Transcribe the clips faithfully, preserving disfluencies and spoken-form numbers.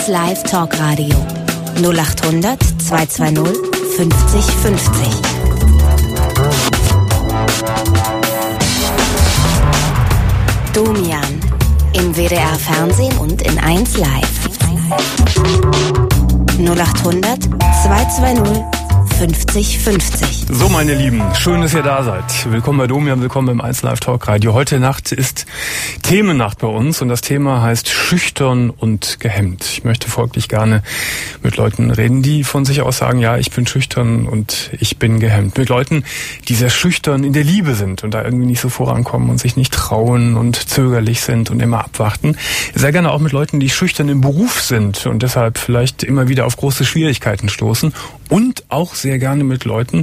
eins Live Talkradio null acht hundert zweihundertzweißig fünfzig fünfzig. Domian im W D R Fernsehen und in eins Live. null acht hundert zweihundertzweißig fünfzig fünfzig. So, meine Lieben, schön, dass ihr da seid. Willkommen bei Domian, willkommen im eins Live Talk Radio. Heute Nacht ist Themennacht bei uns und das Thema heißt schüchtern und gehemmt. Ich möchte folglich gerne mit Leuten reden, die von sich aus sagen, ja, ich bin schüchtern und ich bin gehemmt. Mit Leuten, die sehr schüchtern in der Liebe sind und da irgendwie nicht so vorankommen und sich nicht trauen und zögerlich sind und immer abwarten. Sehr gerne auch mit Leuten, die schüchtern im Beruf sind und deshalb vielleicht immer wieder auf große Schwierigkeiten stoßen. Und auch sehr gerne mit Leuten,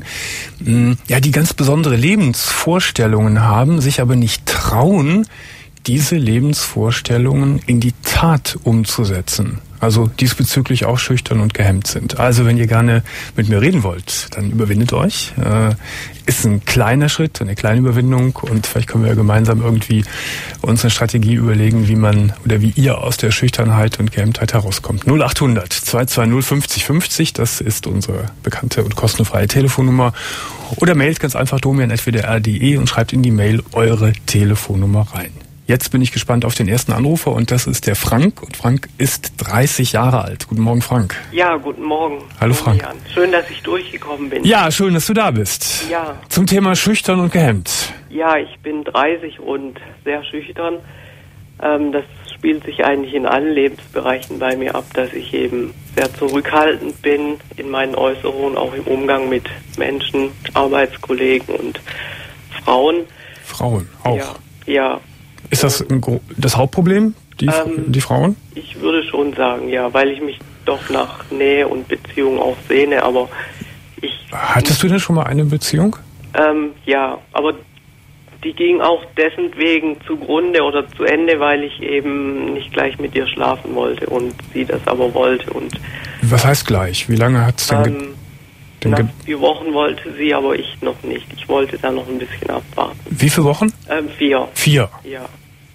ja, die ganz besondere Lebensvorstellungen haben, sich aber nicht trauen, diese Lebensvorstellungen in die Tat umzusetzen. Also diesbezüglich auch schüchtern und gehemmt sind. Also wenn ihr gerne mit mir reden wollt, dann überwindet euch. Äh, ist ein kleiner Schritt, eine kleine Überwindung und vielleicht können wir gemeinsam irgendwie uns eine Strategie überlegen, wie man oder wie ihr aus der Schüchternheit und Gehemmtheit herauskommt. null acht hundert zweihundertzweißig fünfzig fünfzig, das ist unsere bekannte und kostenfreie Telefonnummer. Oder mailt ganz einfach domian at w d r punkt d e und schreibt in die Mail eure Telefonnummer rein. Jetzt bin ich gespannt auf den ersten Anrufer und das ist der Frank. Und Frank ist dreißig Jahre alt. Guten Morgen, Frank. Ja, guten Morgen. Hallo, Frank. Schön, dass ich durchgekommen bin. Ja, schön, dass du da bist. Ja. Zum Thema schüchtern und gehemmt. Ja, ich bin dreißig und sehr schüchtern. Ähm, das spielt sich eigentlich in allen Lebensbereichen bei mir ab, dass ich eben sehr zurückhaltend bin in meinen Äußerungen, auch im Umgang mit Menschen, Arbeitskollegen und Frauen. Frauen auch? Ja, ja. Ist das ein, das Hauptproblem, die, ähm, die Frauen? Ich würde schon sagen, ja, weil ich mich doch nach Nähe und Beziehung auch sehne, aber ich... Hattest du denn schon mal eine Beziehung? Ähm, ja, aber die ging auch dessen wegen zugrunde oder zu Ende, weil ich eben nicht gleich mit ihr schlafen wollte und sie das aber wollte. Und was heißt gleich? Wie lange hat es denn... Ähm, ge- nach ge- vier Wochen wollte sie, aber ich noch nicht. Ich wollte da noch ein bisschen abwarten. Wie viele Wochen? Ähm, vier. Vier? Ja.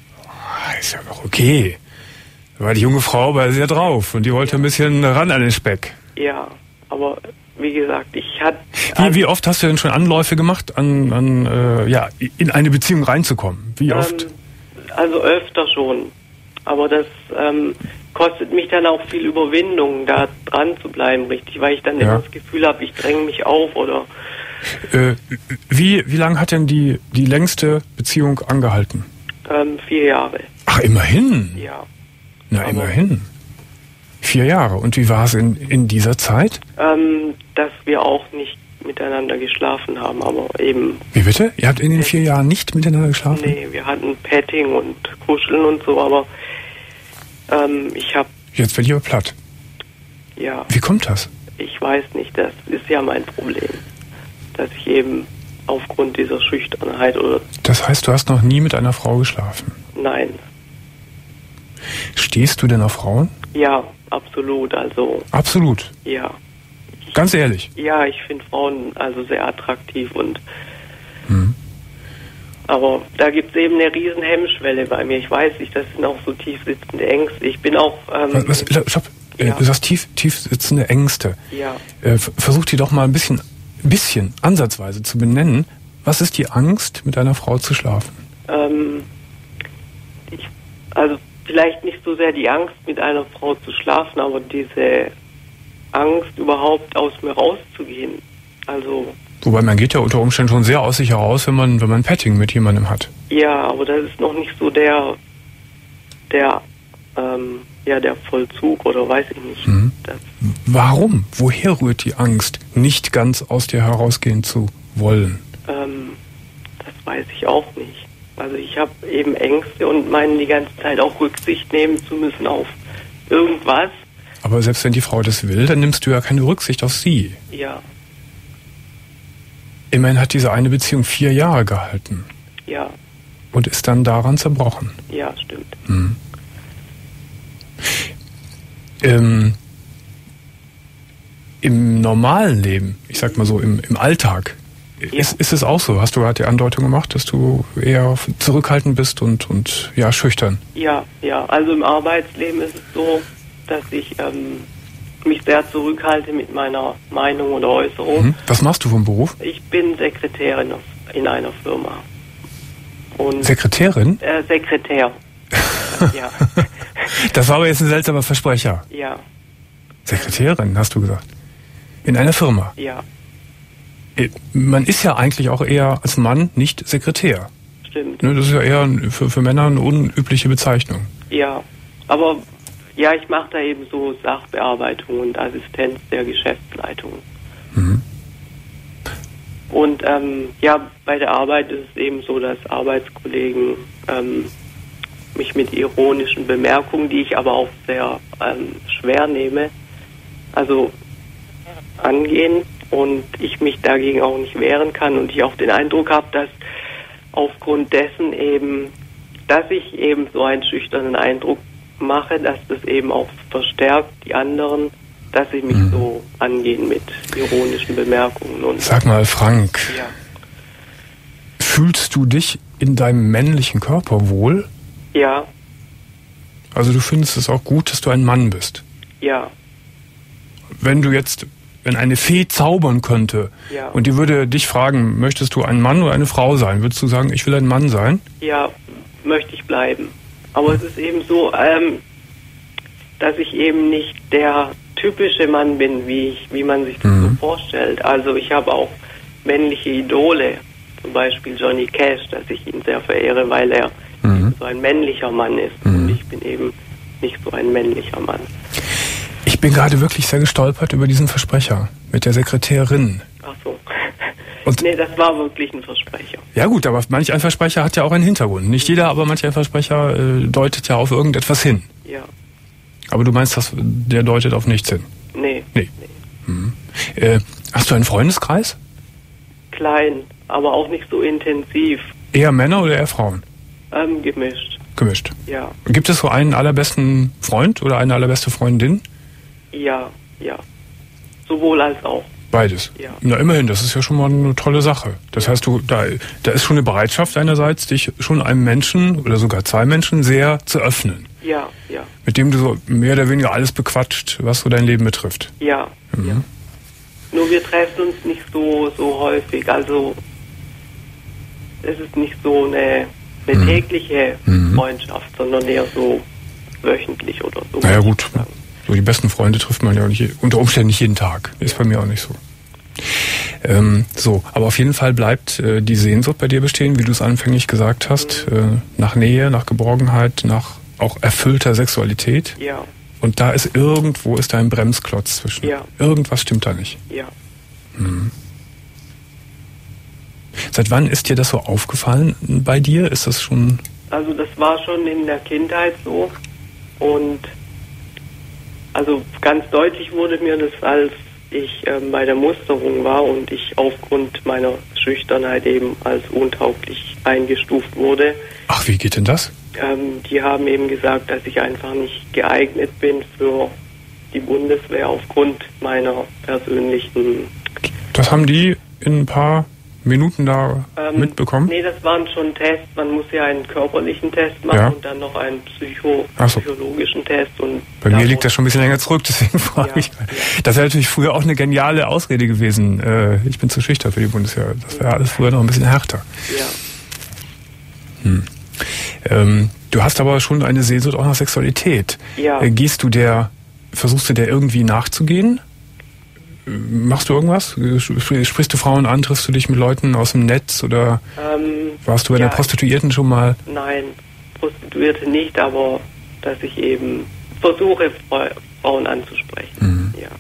Ist ja noch okay. Da war die junge Frau aber sehr drauf und die wollte ja. ein bisschen ran an den Speck. Ja, aber wie gesagt, ich hatte... Wie, wie oft hast du denn schon Anläufe gemacht, an, an äh, ja, in eine Beziehung reinzukommen? Wie oft? Ähm, also öfter schon. Aber das ähm, kostet mich dann auch viel Überwindung, da dran zu bleiben, richtig, weil ich dann ja. immer das Gefühl habe, ich dränge mich auf oder... Äh, wie wie lange hat denn die, die längste Beziehung angehalten? Ähm, vier Jahre. Ach, immerhin? Ja. Na, Aber immerhin. Vier Jahre. Und wie war es in, in dieser Zeit? Ähm, dass wir auch nicht miteinander geschlafen haben, aber eben... Wie bitte? Ihr habt in den vier Jahren nicht miteinander geschlafen? Nee, wir hatten Petting und Kuscheln und so, aber ähm, ich habe... Jetzt wird ihr platt. Ja. Wie kommt das? Ich weiß nicht, das ist ja mein Problem. Dass ich eben aufgrund dieser Schüchternheit oder... Das heißt, du hast noch nie mit einer Frau geschlafen? Nein. Stehst du denn auf Frauen? Ja, absolut, also... Absolut? Ja. Ganz ehrlich? Ja, ich finde Frauen also sehr attraktiv und... Hm. Aber da gibt es eben eine riesen Hemmschwelle bei mir. Ich weiß nicht, das sind auch so tief sitzende Ängste. Ich bin auch... Ähm, was, was, stopp. Ja. Du sagst tief, tief sitzende Ängste. Ja. Äh, versuch die doch mal ein bisschen, bisschen ansatzweise zu benennen. Was ist die Angst, mit einer Frau zu schlafen? Ähm, ich, also vielleicht nicht so sehr die Angst, mit einer Frau zu schlafen, aber diese Angst, überhaupt aus mir rauszugehen. Also... Wobei man geht ja unter Umständen schon sehr aus sich heraus, wenn man, wenn man Petting mit jemandem hat. Ja, aber das ist noch nicht so der, der, ähm, ja, der Vollzug oder weiß ich nicht. Mhm. Das, Warum? Woher rührt die Angst, nicht ganz aus dir herausgehen zu wollen? ähm, das weiß ich auch nicht. Also ich habe eben Ängste und meine die ganze Zeit auch Rücksicht nehmen zu müssen auf irgendwas. Aber selbst wenn die Frau das will, dann nimmst du ja keine Rücksicht auf sie. Ja. Immerhin hat diese eine Beziehung vier Jahre gehalten. Ja. Und ist dann daran zerbrochen. Ja, stimmt. Hm. Ähm, Im normalen Leben, ich sag mal so, im, im Alltag, ja. ist, ist es auch so? Hast du gerade die Andeutung gemacht, dass du eher zurückhaltend bist und, und ja, schüchtern? Ja, ja. Also im Arbeitsleben ist es so, dass ich ähm, mich sehr zurückhalte mit meiner Meinung oder Äußerung. Mhm. Was machst du vom Beruf? Ich bin Sekretärin in einer Firma. Und Sekretärin? Äh, Sekretär. Ja. Das war aber jetzt ein seltsamer Versprecher. Ja. Sekretärin, hast du gesagt. In einer Firma. Ja. Man ist ja eigentlich auch eher als Mann nicht Sekretär. Stimmt. Das ist ja eher für, für Männer eine unübliche Bezeichnung. Ja, aber ja, ich mache da eben so Sachbearbeitung und Assistenz der Geschäftsleitung. Mhm. Und ähm, ja, bei der Arbeit ist es eben so, dass Arbeitskollegen ähm, mich mit ironischen Bemerkungen, die ich aber auch sehr ähm, schwer nehme, also angehen und ich mich dagegen auch nicht wehren kann und ich auch den Eindruck habe, dass aufgrund dessen eben, dass ich eben so einen schüchternen Eindruck mache, dass das eben auch verstärkt die anderen, dass sie mich mhm. so angehen mit ironischen Bemerkungen. Und sag mal, Frank, ja. Fühlst du dich in deinem männlichen Körper wohl? Ja. Also du findest es auch gut, dass du ein Mann bist? Ja. Wenn du jetzt, wenn eine Fee zaubern könnte ja. und die würde dich fragen, möchtest du ein Mann oder eine Frau sein? Würdest du sagen, ich will ein Mann sein? Ja, möchte ich bleiben. Aber es ist eben so, ähm, dass ich eben nicht der typische Mann bin, wie ich, wie man sich das mhm. so vorstellt. Also ich habe auch männliche Idole, zum Beispiel Johnny Cash, dass ich ihn sehr verehre, weil er mhm. so ein männlicher Mann ist. Mhm. Und ich bin eben nicht so ein männlicher Mann. Ich bin gerade wirklich sehr gestolpert über diesen Versprecher mit der Sekretärin. Ach so. Und nee, das war wirklich ein Versprecher. Ja gut, aber manch ein Versprecher hat ja auch einen Hintergrund. Nicht jeder, aber manch ein Versprecher äh, deutet ja auf irgendetwas hin. Ja. Aber du meinst, dass der deutet auf nichts hin? Nee. Nee. nee. Mhm. Äh, hast du einen Freundeskreis? Klein, aber auch nicht so intensiv. Eher Männer oder eher Frauen? Ähm, gemischt. Gemischt? Ja. Gibt es so einen allerbesten Freund oder eine allerbeste Freundin? Ja, ja. Sowohl als auch. Beides? Ja. Na immerhin, das ist ja schon mal eine tolle Sache. Das heißt, du da, da ist schon eine Bereitschaft einerseits, dich schon einem Menschen oder sogar zwei Menschen sehr zu öffnen. Ja, ja. Mit dem du so mehr oder weniger alles bequatscht, was so dein Leben betrifft. Ja, mhm. ja. Nur wir treffen uns nicht so, so häufig. Also es ist nicht so eine, eine mhm. tägliche mhm. Freundschaft, sondern eher so wöchentlich oder so. Naja gut, so die besten Freunde trifft man ja auch nicht, unter Umständen nicht jeden Tag. Ist bei mir auch nicht so. Ähm, so, aber auf jeden Fall bleibt äh, die Sehnsucht bei dir bestehen, wie du es anfänglich gesagt hast, mhm. äh, nach Nähe, nach Geborgenheit, nach auch erfüllter Sexualität. Ja. Und da ist irgendwo ist da ein Bremsklotz zwischen. Ja. Irgendwas stimmt da nicht. Ja. Hm. Seit wann ist dir das so aufgefallen bei dir? Ist das schon... Also das war schon in der Kindheit so. Und also ganz deutlich wurde mir das, als ich ähm, bei der Musterung war und ich aufgrund meiner Schüchternheit eben als untauglich eingestuft wurde. Ach, wie geht denn das? Ähm, die haben eben gesagt, dass ich einfach nicht geeignet bin für die Bundeswehr aufgrund meiner persönlichen... Das haben die in ein paar Minuten da ähm, mitbekommen? Nee, das waren schon Tests. Man muss ja einen körperlichen Test machen ja. und dann noch einen Psycho- so. psychologischen Test. Und bei mir liegt das schon ein bisschen länger zurück, deswegen frage ja, ich. Ja. Das wäre natürlich früher auch eine geniale Ausrede gewesen. Äh, ich bin zu schüchtern für die Bundeswehr. Das wäre alles früher noch ein bisschen härter. Ja. Hm. Ähm, du hast aber schon eine Sehnsucht auch nach Sexualität. Ja. Äh, gehst du der, versuchst du der irgendwie nachzugehen? Machst du irgendwas? Sprichst du Frauen an? Triffst du dich mit Leuten aus dem Netz? Oder ähm, warst du bei ja, der Prostituierten schon mal? Nein, Prostituierte nicht, aber dass ich eben versuche, Frauen anzusprechen. Mhm. Ja.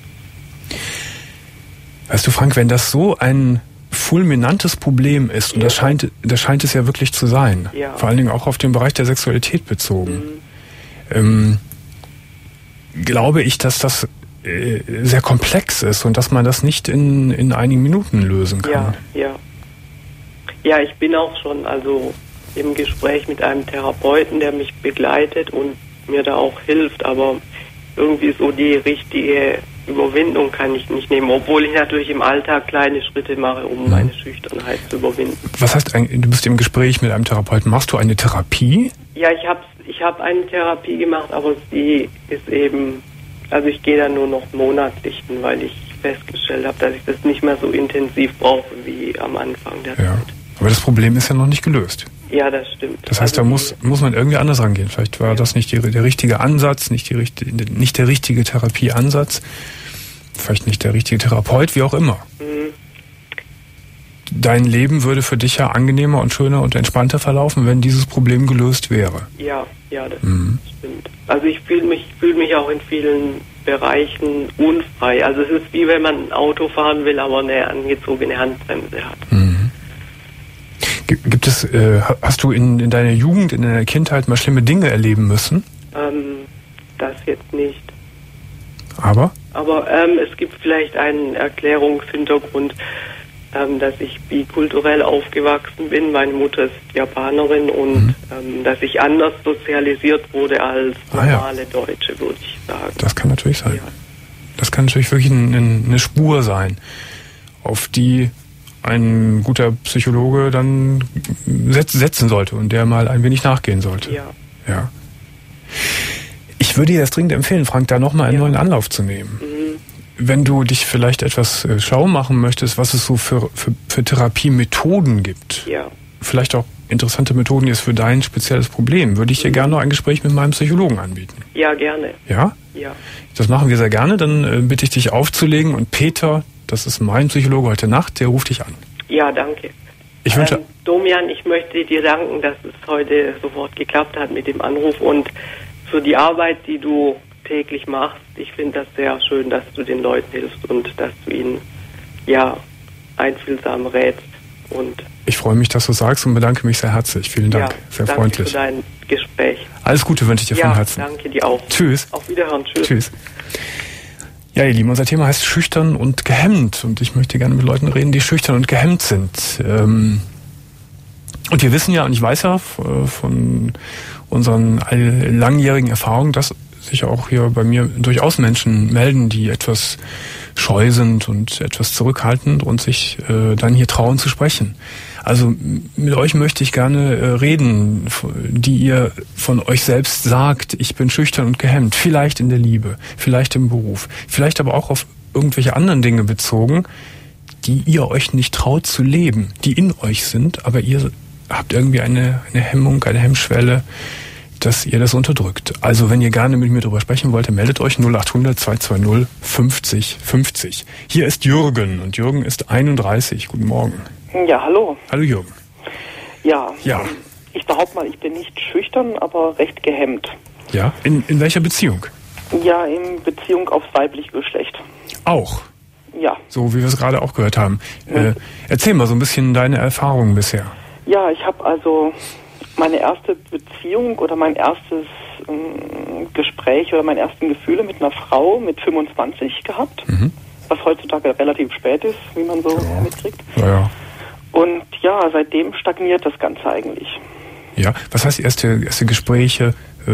Weißt du, Frank, wenn das so ein fulminantes Problem ist, und ja. das scheint, das scheint es ja wirklich zu sein, ja. vor allen Dingen auch auf den Bereich der Sexualität bezogen, mhm. ähm, glaube ich, dass das sehr komplex ist und dass man das nicht in, in einigen Minuten lösen kann. Ja, ja. Ja, ich bin auch schon also im Gespräch mit einem Therapeuten, der mich begleitet und mir da auch hilft, aber irgendwie so die richtige Überwindung kann ich nicht nehmen, obwohl ich natürlich im Alltag kleine Schritte mache, um mhm. meine Schüchternheit zu überwinden. Was heißt eigentlich, du bist im Gespräch mit einem Therapeuten, machst du eine Therapie? Ja, ich hab's, ich habe eine Therapie gemacht, aber sie ist eben, also ich gehe da nur noch monatlich hin, weil ich festgestellt habe, dass ich das nicht mehr so intensiv brauche wie am Anfang der ja. Zeit. Aber das Problem ist ja noch nicht gelöst. Ja, das stimmt. Das heißt, also da muss muss man irgendwie anders rangehen. Vielleicht war ja. das nicht die, der richtige Ansatz, nicht, die, nicht der richtige Therapieansatz, vielleicht nicht der richtige Therapeut, wie auch immer. Mhm. Dein Leben würde für dich ja angenehmer und schöner und entspannter verlaufen, wenn dieses Problem gelöst wäre. Ja, ja, das mhm. stimmt. Also ich fühle mich, fühle mich auch in vielen Bereichen unfrei. Also es ist wie wenn man ein Auto fahren will, aber eine angezogene Handbremse hat. Mhm. Gibt es, äh, hast du in, in deiner Jugend, in deiner Kindheit mal schlimme Dinge erleben müssen? Ähm, das jetzt nicht. Aber? Aber ähm, es gibt vielleicht einen Erklärungshintergrund, ähm, dass ich bikulturell aufgewachsen bin. Meine Mutter ist Japanerin und mhm. ähm, dass ich anders sozialisiert wurde als normale ah, ja. Deutsche, würde ich sagen. Das kann natürlich sein. Ja. Das kann natürlich wirklich ein, ein, eine Spur sein, auf die ein guter Psychologe dann setzen sollte und der mal ein wenig nachgehen sollte. Ja. Ja. Ich würde dir das dringend empfehlen, Frank, da nochmal einen ja. neuen Anlauf zu nehmen. Mhm. Wenn du dich vielleicht etwas äh, schlau machen möchtest, was es so für, für, für Therapiemethoden gibt, ja. vielleicht auch interessante Methoden jetzt für dein spezielles Problem, würde ich dir mhm. gerne noch ein Gespräch mit meinem Psychologen anbieten. Ja, gerne. Ja? Ja. Das machen wir sehr gerne. Dann äh, bitte ich dich aufzulegen und Peter, das ist mein Psychologe heute Nacht, der ruft dich an. Ja, danke. Ich wünsche... Ähm, Domian, ich möchte dir danken, dass es heute sofort geklappt hat mit dem Anruf und für die Arbeit, die du täglich machst. Ich finde das sehr schön, dass du den Leuten hilfst und dass du ihnen ja einfühlsam rätst. Und ich freue mich, dass du sagst und bedanke mich sehr herzlich. Vielen Dank, ja, sehr danke freundlich. Danke für dein Gespräch. Alles Gute wünsche ich dir ja, von Herzen. Danke dir auch. Tschüss. Auf Wiederhören. Tschüss. Tschüss. Ja, ihr Lieben, unser Thema heißt schüchtern und gehemmt und ich möchte gerne mit Leuten reden, die schüchtern und gehemmt sind. Ähm und wir wissen ja, und ich weiß ja von unseren langjährigen Erfahrungen, dass sich auch hier bei mir durchaus Menschen melden, die etwas scheu sind und etwas zurückhaltend und sich äh, dann hier trauen zu sprechen. Also mit euch möchte ich gerne äh, reden, die ihr von euch selbst sagt, ich bin schüchtern und gehemmt. Vielleicht in der Liebe, vielleicht im Beruf, vielleicht aber auch auf irgendwelche anderen Dinge bezogen, die ihr euch nicht traut zu leben, die in euch sind, aber ihr habt irgendwie eine, eine Hemmung, eine Hemmschwelle, dass ihr das unterdrückt. Also wenn ihr gerne mit mir darüber sprechen wollt, meldet euch null acht hundert zwei zwei null fünfzig fünfzig. Hier ist Jürgen und Jürgen ist einunddreißig. Guten Morgen. Ja, hallo. Hallo Jürgen. Ja, ja. Ich behaupte mal, ich bin nicht schüchtern, aber recht gehemmt. Ja, in, in welcher Beziehung? Ja, in Beziehung aufs weibliche Geschlecht. Auch? Ja. So wie wir es gerade auch gehört haben. Mhm. Äh, erzähl mal so ein bisschen deine Erfahrungen bisher. Ja, ich habe also meine erste Beziehung oder mein erstes ähm, Gespräch oder meine ersten Gefühle mit einer Frau mit fünfundzwanzig gehabt, mhm. was heutzutage relativ spät ist, wie man so ja. mitkriegt. Ja, ja. Und ja, seitdem stagniert das Ganze eigentlich. Ja, was heißt erste, erste Gespräche?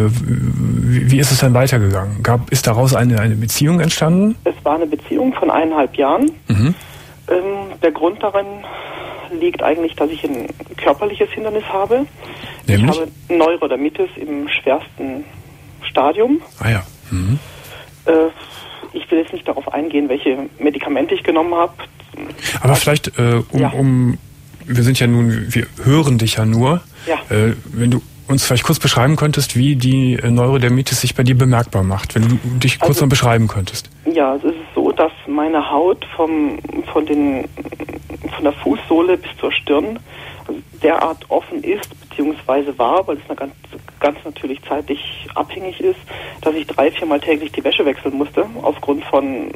Wie, wie ist es dann weitergegangen? Gab, ist daraus eine, eine Beziehung entstanden? Es war eine Beziehung von eineinhalb Jahren. Mhm. Ähm, der Grund darin liegt eigentlich, dass ich ein körperliches Hindernis habe. Nämlich? Ich habe Neurodermitis im schwersten Stadium. Ah ja. Mhm. Äh, ich will jetzt nicht darauf eingehen, welche Medikamente ich genommen habe. Aber vielleicht, äh, um, ja. um, wir sind ja nun, wir hören dich ja nur. Ja. Äh, wenn du uns vielleicht kurz beschreiben könntest, wie die Neurodermitis sich bei dir bemerkbar macht, wenn du dich kurz also, noch beschreiben könntest. Ja, es ist so, dass meine Haut vom, von, den, von der Fußsohle bis zur Stirn derart offen ist, beziehungsweise war, weil es eine ganz, ganz natürlich zeitlich abhängig ist, dass ich drei, viermal täglich die Wäsche wechseln musste, aufgrund von,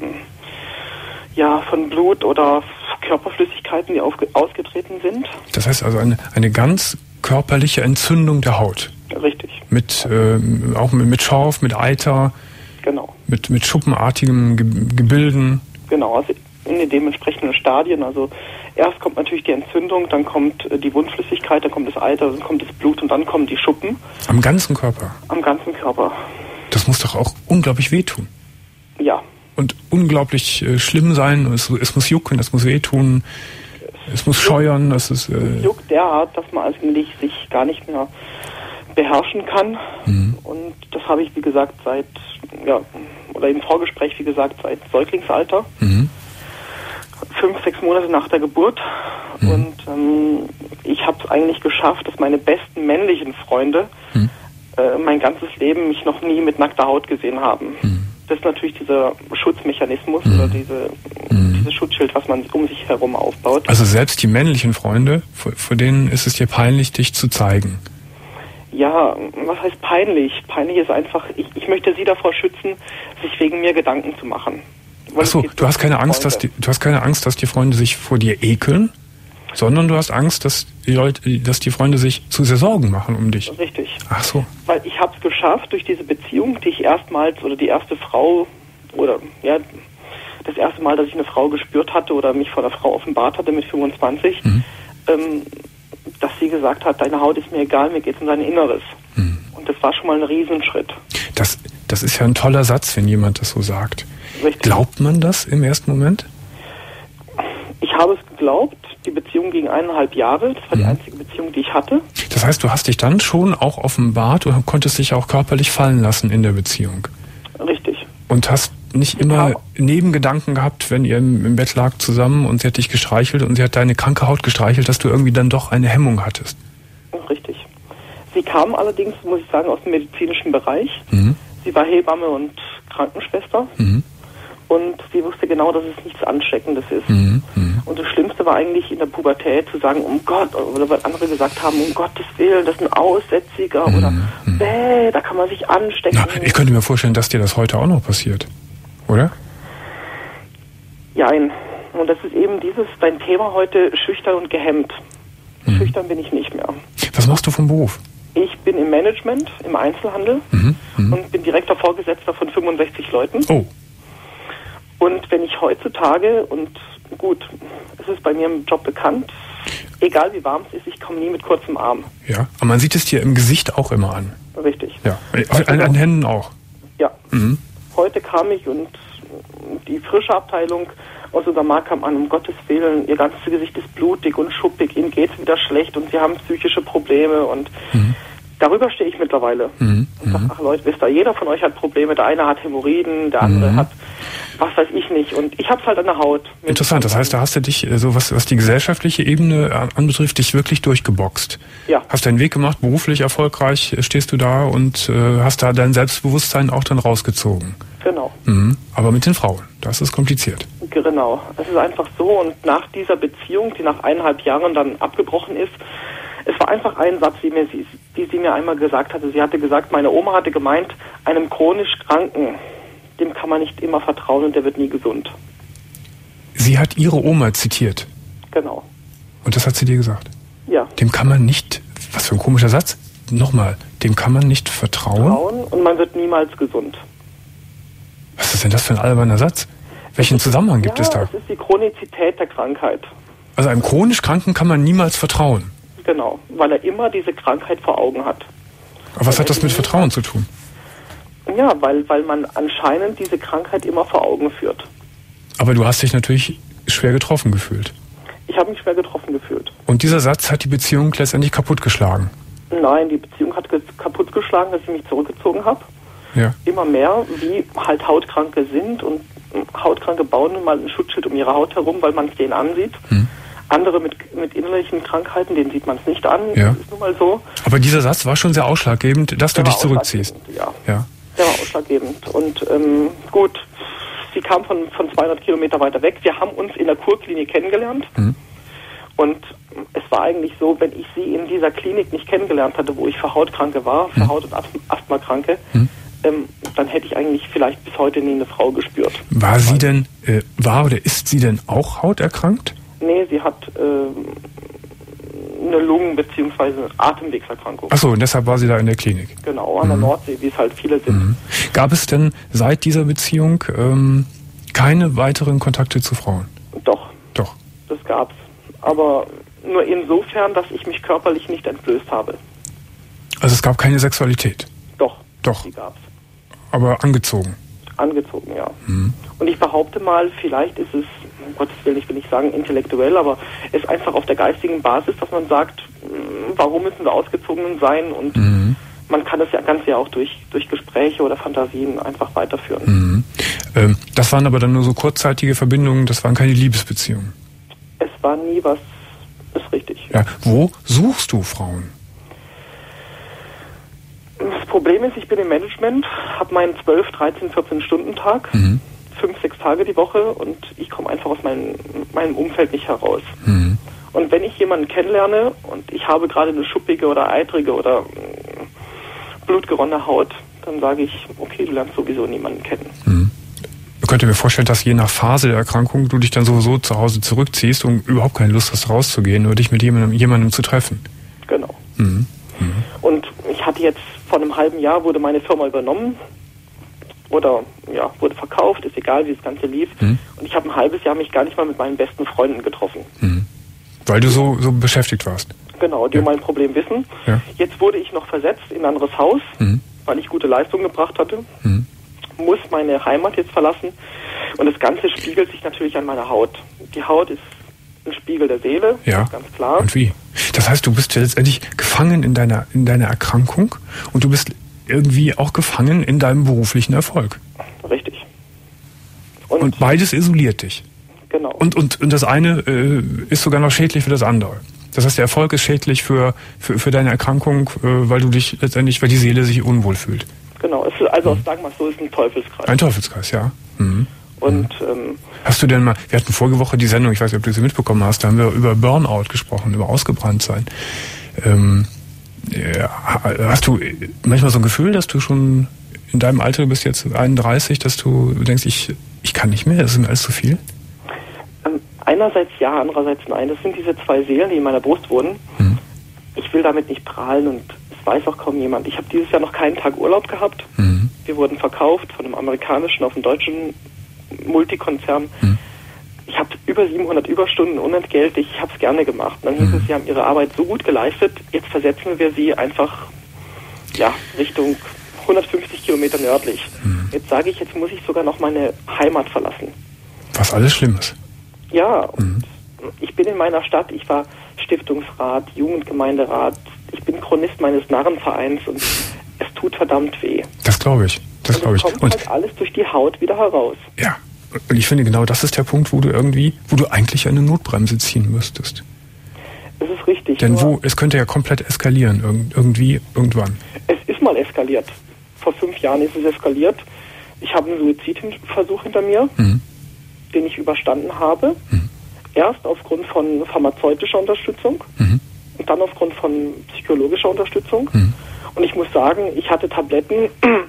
ja, von Blut oder Körperflüssigkeiten, die aufge, ausgetreten sind. Das heißt also eine, eine ganz körperliche Entzündung der Haut. Richtig. Mit, äh, auch mit, mit Schorf, mit Eiter. Genau. Mit, mit schuppenartigen Ge- Gebilden. Genau, also in den dementsprechenden Stadien. Also erst kommt natürlich die Entzündung, dann kommt die Wundflüssigkeit, dann kommt das Eiter, dann kommt das Blut und dann kommen die Schuppen. Am ganzen Körper? Am ganzen Körper. Das muss doch auch unglaublich wehtun. Ja. Und unglaublich äh, schlimm sein. Es, es muss jucken, es muss wehtun. Es muss scheuern, das ist... Äh es juckt derart, dass man eigentlich sich gar nicht mehr beherrschen kann. Mhm. Und das habe ich, wie gesagt, seit, ja, oder im Vorgespräch, wie gesagt, seit Säuglingsalter. Mhm. Fünf, sechs Monate nach der Geburt. Mhm. Und ähm, ich habe es eigentlich geschafft, dass meine besten männlichen Freunde mhm. äh, mein ganzes Leben mich noch nie mit nackter Haut gesehen haben. Mhm. Das ist natürlich dieser Schutzmechanismus mhm. oder diese, mhm. dieses Schutzschild, was man um sich herum aufbaut. Also selbst die männlichen Freunde, vor, vor denen ist es dir peinlich, dich zu zeigen? Ja, was heißt peinlich? Peinlich ist einfach, ich, ich möchte sie davor schützen, sich wegen mir Gedanken zu machen. Achso, du hast keine Angst, dass die, du hast keine Angst, dass die Freunde sich vor dir ekeln, sondern du hast Angst, dass die Leute, dass die Freunde sich zu sehr Sorgen machen um dich. Richtig. Ach so. Weil ich habe es geschafft durch diese Beziehung, die ich erstmals oder die erste Frau oder ja das erste Mal, dass ich eine Frau gespürt hatte oder mich vor einer Frau offenbart hatte mit fünfundzwanzig, mhm. ähm, dass sie gesagt hat, deine Haut ist mir egal, mir geht es um dein Inneres. Mhm. Und das war schon mal ein Riesenschritt. Das, das ist ja ein toller Satz, wenn jemand das so sagt. Richtig. Glaubt man das im ersten Moment? Ich habe es geglaubt. Die Beziehung ging eineinhalb Jahre. Das war mhm. die einzige Beziehung, die ich hatte. Das heißt, du hast dich dann schon auch offenbart und konntest dich auch körperlich fallen lassen in der Beziehung. Richtig. Und hast nicht ich immer Nebengedanken gehabt, wenn ihr im, im Bett lag zusammen und sie hat dich gestreichelt und sie hat deine kranke Haut gestreichelt, dass du irgendwie dann doch eine Hemmung hattest. Richtig. Sie kam allerdings, muss ich sagen, aus dem medizinischen Bereich. Mhm. Sie war Hebamme und Krankenschwester. Mhm. Und sie wusste genau, dass es nichts Ansteckendes ist. Mhm. Mhm. Und das Schlimmste war eigentlich in der Pubertät zu sagen, um Gott, oder weil andere gesagt haben, um Gottes Willen, das ist ein Aussätziger mhm. oder bäh, da kann man sich anstecken. Na, ich könnte mir vorstellen, dass dir das heute auch noch passiert, oder? Jein. Und das ist eben dieses, dein Thema heute, schüchtern und gehemmt. Mhm. Schüchtern bin ich nicht mehr. Was machst du vom Beruf? Ich bin im Management, im Einzelhandel mhm. Mhm. und bin direkter Vorgesetzter von fünfundsechzig Leuten. Oh. Und wenn ich heutzutage, und gut, es ist bei mir im Job bekannt, egal wie warm es ist, ich komme nie mit kurzem Arm. Ja, aber man sieht es dir im Gesicht auch immer an. Richtig. Ja, an, an Händen auch. Ja. Mhm. Heute kam ich und die frische Abteilung aus unserem Markt kam an, um Gottes Willen, ihr ganzes Gesicht ist blutig und schuppig, ihnen geht es wieder schlecht und sie haben psychische Probleme und mhm. darüber stehe ich mittlerweile. Mhm. Und sage, ach Leute, wisst ihr, jeder von euch hat Probleme, der eine hat Hämorrhoiden, der andere mhm. hat was weiß ich nicht. Und ich hab's halt an der Haut. Interessant, das heißt, da hast du dich, so was, was die gesellschaftliche Ebene anbetrifft, dich wirklich durchgeboxt. Ja. Hast deinen Weg gemacht, beruflich erfolgreich stehst du da und äh, hast da dein Selbstbewusstsein auch dann rausgezogen. Genau. Mhm. Aber mit den Frauen, das ist kompliziert. Genau. Es ist einfach so, und nach dieser Beziehung, die nach eineinhalb Jahren dann abgebrochen ist, es war einfach ein Satz, die, mir, die, die sie mir einmal gesagt hatte. Sie hatte gesagt, meine Oma hatte gemeint, einem chronisch Kranken, dem kann man nicht immer vertrauen und der wird nie gesund. Sie hat ihre Oma zitiert? Genau. Und das hat sie dir gesagt? Ja. Dem kann man nicht, was für ein komischer Satz, nochmal, dem kann man nicht vertrauen? Vertrauen und man wird niemals gesund. Was ist denn das für ein alberner Satz? Welchen ist, Zusammenhang gibt ja, es da? Es ist die Chronizität der Krankheit. Also einem chronisch Kranken kann man niemals vertrauen? Genau, weil er immer diese Krankheit vor Augen hat. Aber was hat das mit Vertrauen zu tun? Ja, weil, weil man anscheinend diese Krankheit immer vor Augen führt. Aber du hast dich natürlich schwer getroffen gefühlt. Ich habe mich schwer getroffen gefühlt. Und dieser Satz hat die Beziehung letztendlich kaputtgeschlagen? Nein, die Beziehung hat ge- kaputtgeschlagen, dass ich mich zurückgezogen habe. Ja. Immer mehr, wie halt Hautkranke sind. Und Hautkranke bauen nun mal ein Schutzschild um ihre Haut herum, weil man es denen ansieht. Hm. Andere mit, mit innerlichen Krankheiten, denen sieht man es nicht an. Ja. Das ist nun mal so. Aber dieser Satz war schon sehr ausschlaggebend, dass Der du dich zurückziehst. Ja. ja. Der war ausschlaggebend. Und ähm, gut, sie kam von, von zweihundert Kilometer weiter weg. Wir haben uns in der Kurklinik kennengelernt. Mhm. Und es war eigentlich so, wenn ich sie in dieser Klinik nicht kennengelernt hatte, wo ich für Hautkranke war, für mhm. Haut- und Asthmakranke, mhm. ähm, dann hätte ich eigentlich vielleicht bis heute nie eine Frau gespürt. War sie denn, äh, war oder ist sie denn auch hauterkrankt? Nee, sie hat äh, eine Lungen- bzw. Atemwegserkrankung. Achso, und deshalb war sie da in der Klinik? Genau, an mhm. der Nordsee, wie es halt viele sind. Mhm. Gab es denn seit dieser Beziehung ähm, keine weiteren Kontakte zu Frauen? Doch. Doch. Das gab's. Aber nur insofern, dass ich mich körperlich nicht entblößt habe. Also es gab keine Sexualität? Doch. Doch. Die gab's. Aber angezogen? Angezogen, ja. Mhm. Und ich behaupte mal, vielleicht ist es, um Gottes Willen, ich will nicht sagen intellektuell, aber es ist einfach auf der geistigen Basis, dass man sagt, warum müssen wir Ausgezogenen sein und mhm. kann das Ganze ja auch durch, durch Gespräche oder Fantasien einfach weiterführen. Mhm. Ähm, das waren aber dann nur so kurzzeitige Verbindungen, das waren keine Liebesbeziehungen? Es war nie was, ist richtig. Ja. Wo suchst du Frauen? Das Problem ist, ich bin im Management, habe meinen zwölf, dreizehn, vierzehn Stunden Tag, mhm. fünf, sechs Tage die Woche und ich komme einfach aus meinem, meinem Umfeld nicht heraus. Mhm. Und wenn ich jemanden kennenlerne und ich habe gerade eine schuppige oder eitrige oder blutgeronnene Haut, dann sage ich, okay, du lernst sowieso niemanden kennen. Mhm. Ich könnte mir vorstellen, dass je nach Phase der Erkrankung du dich dann sowieso zu Hause zurückziehst und überhaupt keine Lust hast, rauszugehen oder dich mit jemandem, jemandem zu treffen. Genau. Mhm. Mhm. Und ich hatte jetzt vor einem halben Jahr wurde meine Firma übernommen oder ja, wurde verkauft, ist egal, wie das Ganze lief. Mhm. Und ich habe ein halbes Jahr mich gar nicht mal mit meinen besten Freunden getroffen. Mhm. Weil du so, so beschäftigt warst. Genau, die ja. um mein Problem wissen. Ja. Jetzt wurde ich noch versetzt in ein anderes Haus, mhm. weil ich gute Leistung gebracht hatte. Mhm. Muss meine Heimat jetzt verlassen. Und das Ganze spiegelt sich natürlich an meiner Haut. Die Haut ist ein Spiegel der Seele, ja. ganz klar. Und wie? Das heißt, du bist ja letztendlich gefangen in deiner, in deiner Erkrankung und du bist irgendwie auch gefangen in deinem beruflichen Erfolg. Richtig. Und, und beides isoliert dich. Genau. Und, und, und das eine äh, ist sogar noch schädlich für das andere. Das heißt, der Erfolg ist schädlich für, für, für deine Erkrankung, äh, weil du dich letztendlich, weil die Seele sich unwohl fühlt. Genau, es ist, also mhm. sagen wir es so, ist ein Teufelskreis. Ein Teufelskreis, ja. Mhm. Und ähm, hast du denn mal, wir hatten vorige Woche die Sendung, ich weiß nicht, ob du sie mitbekommen hast, da haben wir über Burnout gesprochen, über Ausgebranntsein. Ähm, ja, hast du manchmal so ein Gefühl, dass du schon in deinem Alter, du bist jetzt einunddreißig, dass du denkst, ich, ich kann nicht mehr, das ist mir alles zu viel? Ähm, einerseits ja, andererseits nein. Das sind diese zwei Seelen, die in meiner Brust wohnen. Mhm. Ich will damit nicht prahlen und es weiß auch kaum jemand. Ich habe dieses Jahr noch keinen Tag Urlaub gehabt. Mhm. Wir wurden verkauft von einem amerikanischen auf einen deutschen Multikonzern. Hm. Ich habe über siebenhundert Überstunden unentgeltlich, ich habe es gerne gemacht. Dann hieß es, sie haben ihre Arbeit so gut geleistet, jetzt versetzen wir sie einfach ja, Richtung hundertfünfzig Kilometer nördlich. Hm. Jetzt sage ich, jetzt muss ich sogar noch meine Heimat verlassen. Was alles Schlimmes. Ja, und hm. ich bin in meiner Stadt, ich war Stiftungsrat, Jugendgemeinderat, ich bin Chronist meines Narrenvereins und es tut verdammt weh. Das glaube ich. Das glaube ich. Kommt und halt alles durch die Haut wieder heraus. Ja, und ich finde genau das ist der Punkt, wo du irgendwie, wo du eigentlich eine Notbremse ziehen müsstest. Es ist richtig. Denn wo, es könnte ja komplett eskalieren, irgendwie, irgendwann. Es ist mal eskaliert. Vor fünf Jahren ist es eskaliert. Ich habe einen Suizidversuch hinter mir, mhm. den ich überstanden habe. Mhm. Erst aufgrund von pharmazeutischer Unterstützung mhm. und dann aufgrund von psychologischer Unterstützung. Mhm. Und ich muss sagen, ich hatte Tabletten,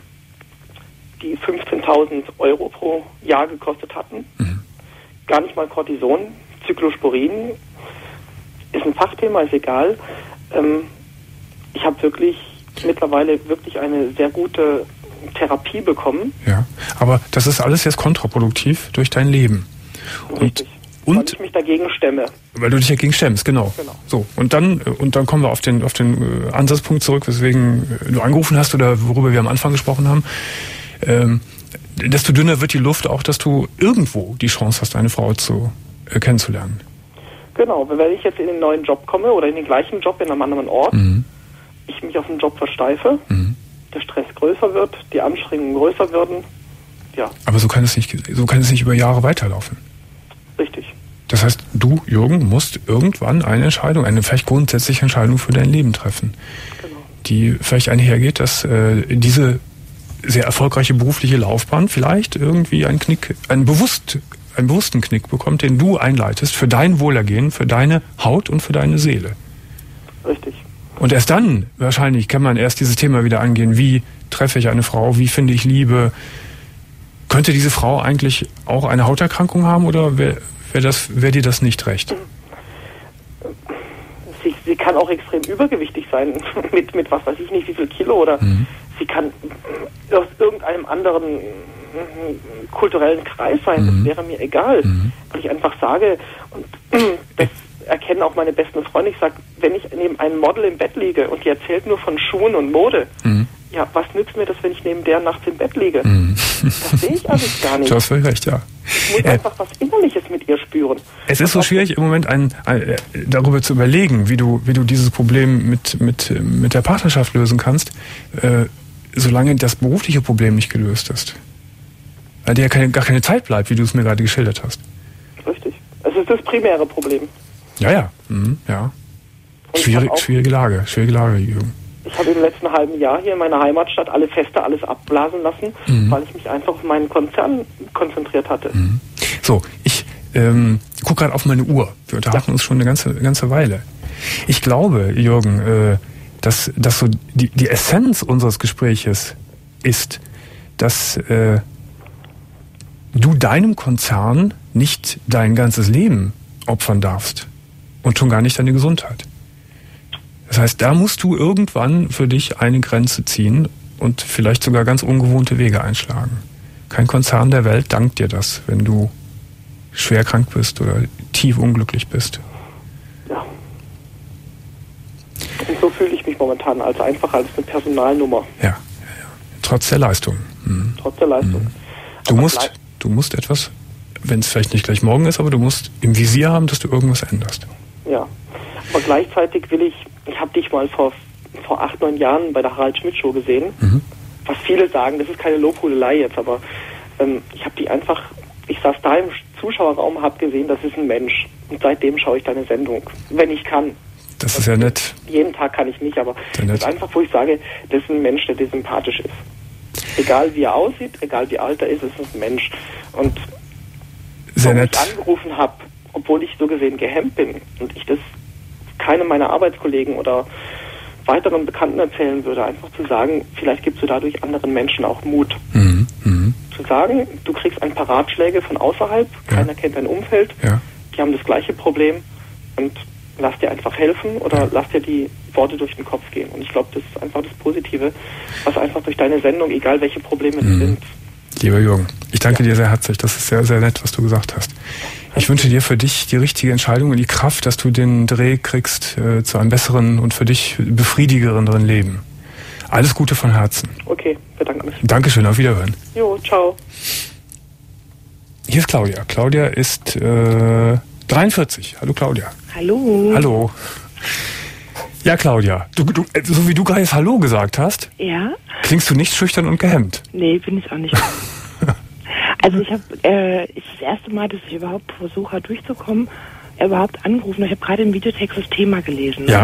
die fünfzehntausend Euro pro Jahr gekostet hatten. Mhm. Gar nicht mal Cortison, Cyclosporin ist ein Fachthema, ist egal. Ähm, ich habe wirklich mittlerweile wirklich eine sehr gute Therapie bekommen. Ja, aber das ist alles jetzt kontraproduktiv durch dein Leben. Richtig. Und, weil ich mich dagegen stemme. Weil du dich dagegen stemmst, genau. genau. So, und dann und dann kommen wir auf den auf den äh, Ansatzpunkt zurück, weswegen äh, du angerufen hast oder worüber wir am Anfang gesprochen haben. Ähm, desto dünner wird die Luft auch, dass du irgendwo die Chance hast, eine Frau zu äh, kennenzulernen. Genau, wenn ich jetzt in den neuen Job komme oder in den gleichen Job in einem anderen Ort, mhm. ich mich auf den Job versteife, mhm. der Stress größer wird, die Anstrengungen größer werden, ja. Aber so kann es nicht, so kann es nicht über Jahre weiterlaufen. Richtig. Das heißt, du, Jürgen, musst irgendwann eine Entscheidung, eine vielleicht grundsätzliche Entscheidung für dein Leben treffen, genau. die vielleicht einhergeht, dass äh, diese sehr erfolgreiche berufliche Laufbahn vielleicht irgendwie einen Knick, einen bewusst, einen bewussten Knick bekommt, den du einleitest für dein Wohlergehen, für deine Haut und für deine Seele. Richtig. Und erst dann, wahrscheinlich, kann man erst dieses Thema wieder angehen. Wie treffe ich eine Frau? Wie finde ich Liebe? Könnte diese Frau eigentlich auch eine Hauterkrankung haben oder wäre wär das, wär dir das nicht recht? Sie, sie kann auch extrem übergewichtig sein, mit, mit was weiß ich nicht, wie viel Kilo oder mhm. sie kann aus irgendeinem anderen kulturellen Kreis sein, mhm. das wäre mir egal, mhm. weil ich einfach sage, und das erkennen auch meine besten Freunde, ich sage, wenn ich neben einem Model im Bett liege und die erzählt nur von Schuhen und Mode, mhm. ja, was nützt mir das, wenn ich neben der nachts im Bett liege? Mhm. Das sehe ich alles gar nicht. Du hast völlig recht, ja. Ich muss äh, einfach was Innerliches mit ihr dir spüren. Es ist so schwierig im Moment ein, ein, äh, darüber zu überlegen, wie du, wie du dieses Problem mit, mit, mit der Partnerschaft lösen kannst, äh, solange das berufliche Problem nicht gelöst ist. Weil dir ja keine, gar keine Zeit bleibt, wie du es mir gerade geschildert hast. Richtig. Es ist das primäre Problem. Ja, ja. Mhm, ja. Schwierig, schwierige Lage, schwierige Lage, Jürgen. Ich habe im letzten halben Jahr hier in meiner Heimatstadt alle Feste, alles abblasen lassen, mhm. weil ich mich einfach auf meinen Konzern konzentriert hatte. Mhm. So, ich ähm, gucke gerade auf meine Uhr. Wir unterhalten ja. uns schon eine ganze, eine ganze Weile. Ich glaube, Jürgen, äh, dass, dass so die, die Essenz unseres Gespräches ist, dass äh, du deinem Konzern nicht dein ganzes Leben opfern darfst und schon gar nicht deine Gesundheit. Das heißt, da musst du irgendwann für dich eine Grenze ziehen und vielleicht sogar ganz ungewohnte Wege einschlagen. Kein Konzern der Welt dankt dir das, wenn du schwer krank bist oder tief unglücklich bist. Ja. Und so fühle ich mich momentan, als einfach als eine Personalnummer. Ja, ja, ja. Trotz der Leistung. Mhm. Trotz der Leistung. Mhm. Du musst, du musst etwas, wenn es vielleicht nicht gleich morgen ist, aber du musst im Visier haben, dass du irgendwas änderst. Ja, aber gleichzeitig will ich, ich habe dich mal vor, vor acht, neun Jahren bei der Harald-Schmidt-Show gesehen, mhm. was viele sagen, das ist keine Lobhudelei jetzt, aber ähm, ich habe die einfach, ich saß da im Zuschauerraum, habe gesehen, das ist ein Mensch und seitdem schaue ich deine Sendung, wenn ich kann. Das ist ja nett. Jeden Tag kann ich nicht, aber das ist einfach, wo ich sage, das ist ein Mensch, der dir sympathisch ist. Egal wie er aussieht, egal wie alt er ist, es ist ein Mensch. Und sehr warum nett. ich angerufen habe, obwohl ich so gesehen gehemmt bin und ich das keinem meiner Arbeitskollegen oder weiteren Bekannten erzählen würde, einfach zu sagen, vielleicht gibst du dadurch anderen Menschen auch Mut. Mhm. Mhm. Zu sagen, du kriegst ein paar Ratschläge von außerhalb, ja. keiner kennt dein Umfeld, ja. die haben das gleiche Problem und lass dir einfach helfen oder ja. lass dir die Worte durch den Kopf gehen. Und ich glaube, das ist einfach das Positive, was einfach durch deine Sendung, egal welche Probleme mhm. es sind. Lieber Jürgen, ich danke ja. dir sehr herzlich. Das ist sehr, sehr nett, was du gesagt hast. Ich wünsche dir für dich die richtige Entscheidung und die Kraft, dass du den Dreh kriegst äh, zu einem besseren und für dich befriedigerenden Leben. Alles Gute von Herzen. Okay, bedanke mich. Dankeschön, auf Wiederhören. Jo, ciao. Hier ist Claudia. Claudia ist äh, dreiundvierzig. Hallo Claudia. Hallo. Hallo. Ja, Claudia, du, du, so wie du gerade jetzt Hallo gesagt hast, ja? klingst du nicht schüchtern und gehemmt. Nee, bin ich auch nicht. Also ich habe äh, das erste Mal, dass ich überhaupt versuche durchzukommen, überhaupt angerufen. Ich habe gerade im Videotext das Thema gelesen. Ja. Ne?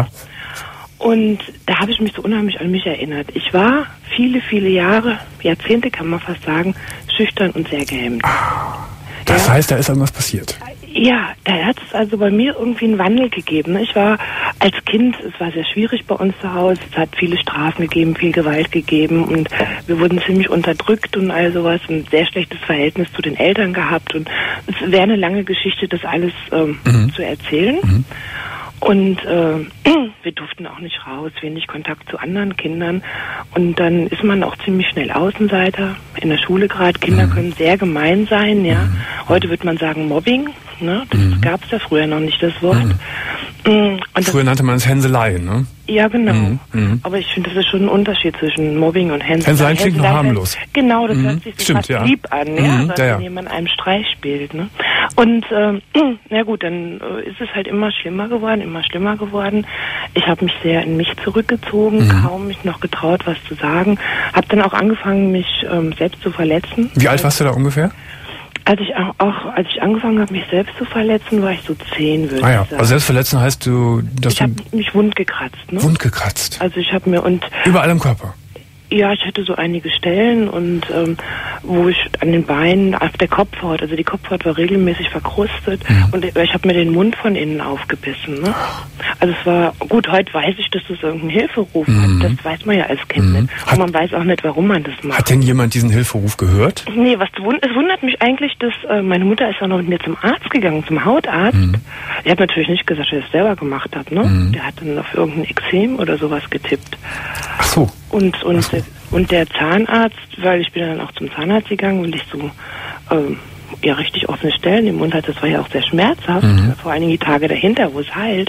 Und da habe ich mich so unheimlich an mich erinnert. Ich war viele, viele Jahre, Jahrzehnte kann man fast sagen, schüchtern und sehr gehemmt. Das ja. heißt, da ist irgendwas passiert. Ja, da hat es also bei mir irgendwie einen Wandel gegeben. Ich war als Kind, es war sehr schwierig bei uns zu Hause, es hat viele Strafen gegeben, viel Gewalt gegeben und wir wurden ziemlich unterdrückt und all sowas, ein sehr schlechtes Verhältnis zu den Eltern gehabt und es wäre eine lange Geschichte, das alles ähm, mhm. zu erzählen. Mhm. Und äh, wir durften auch nicht raus, wenig Kontakt zu anderen Kindern. Und dann ist man auch ziemlich schnell Außenseiter. In der Schule gerade, Kinder mhm. können sehr gemein sein. Ja, mhm. Heute würde man sagen Mobbing. Ne? Das mhm. gab es ja früher noch nicht, das Wort. Mhm. Und früher das, nannte man es Hänselei, ne? Ja, genau. Mhm. Mhm. Aber ich finde, das ist schon ein Unterschied zwischen Mobbing und Hänselei. Hänselei klingt noch harmlos. Genau, das mhm. hört sich so Stimmt, fast ja. lieb an, ja, mhm. also, ja, ja. wenn jemand einem Streich spielt. Ne? Und ähm, na gut, dann äh, ist es halt immer schlimmer geworden, immer schlimmer geworden. Ich habe mich sehr in mich zurückgezogen, mhm. kaum mich noch getraut, was zu sagen. Habe dann auch angefangen, mich ähm, selbst zu verletzen. Wie alt warst du da ungefähr? Als ich auch, als ich angefangen habe, mich selbst zu verletzen, war ich so zehn, würde ah, ja. ich sagen. Also selbstverletzen heißt du, dass ich habe mich wund gekratzt. Ne? Wund gekratzt? Also ich habe mir und überall im Körper? Ja, ich hatte so einige Stellen und ähm, wo ich an den Beinen, auf der Kopfhaut, also die Kopfhaut war regelmäßig verkrustet mhm. und ich habe mir den Mund von innen aufgebissen. Ne? Also es war, gut, heute weiß ich, dass das irgendeinen Hilferuf mhm. hat, das weiß man ja als Kind mhm. nicht. Und hat, man weiß auch nicht, warum man das macht. Hat denn jemand diesen Hilferuf gehört? Nee, was es wundert mich eigentlich, dass äh, meine Mutter ist auch noch mit mir zum Arzt gegangen, zum Hautarzt. Mhm. Ich habe natürlich nicht gesagt, dass er es selber gemacht hat. Ne? Mhm. Der hat dann auf irgendein Ekzem oder sowas getippt. Ach so. Und, und, so. und der Zahnarzt, weil ich bin dann auch zum Zahnarzt gegangen, weil ich so ähm, ja richtig offene Stellen im Mund hatte, das war ja auch sehr schmerzhaft, mhm. vor allen Dingen die Tage dahinter, wo es heilt.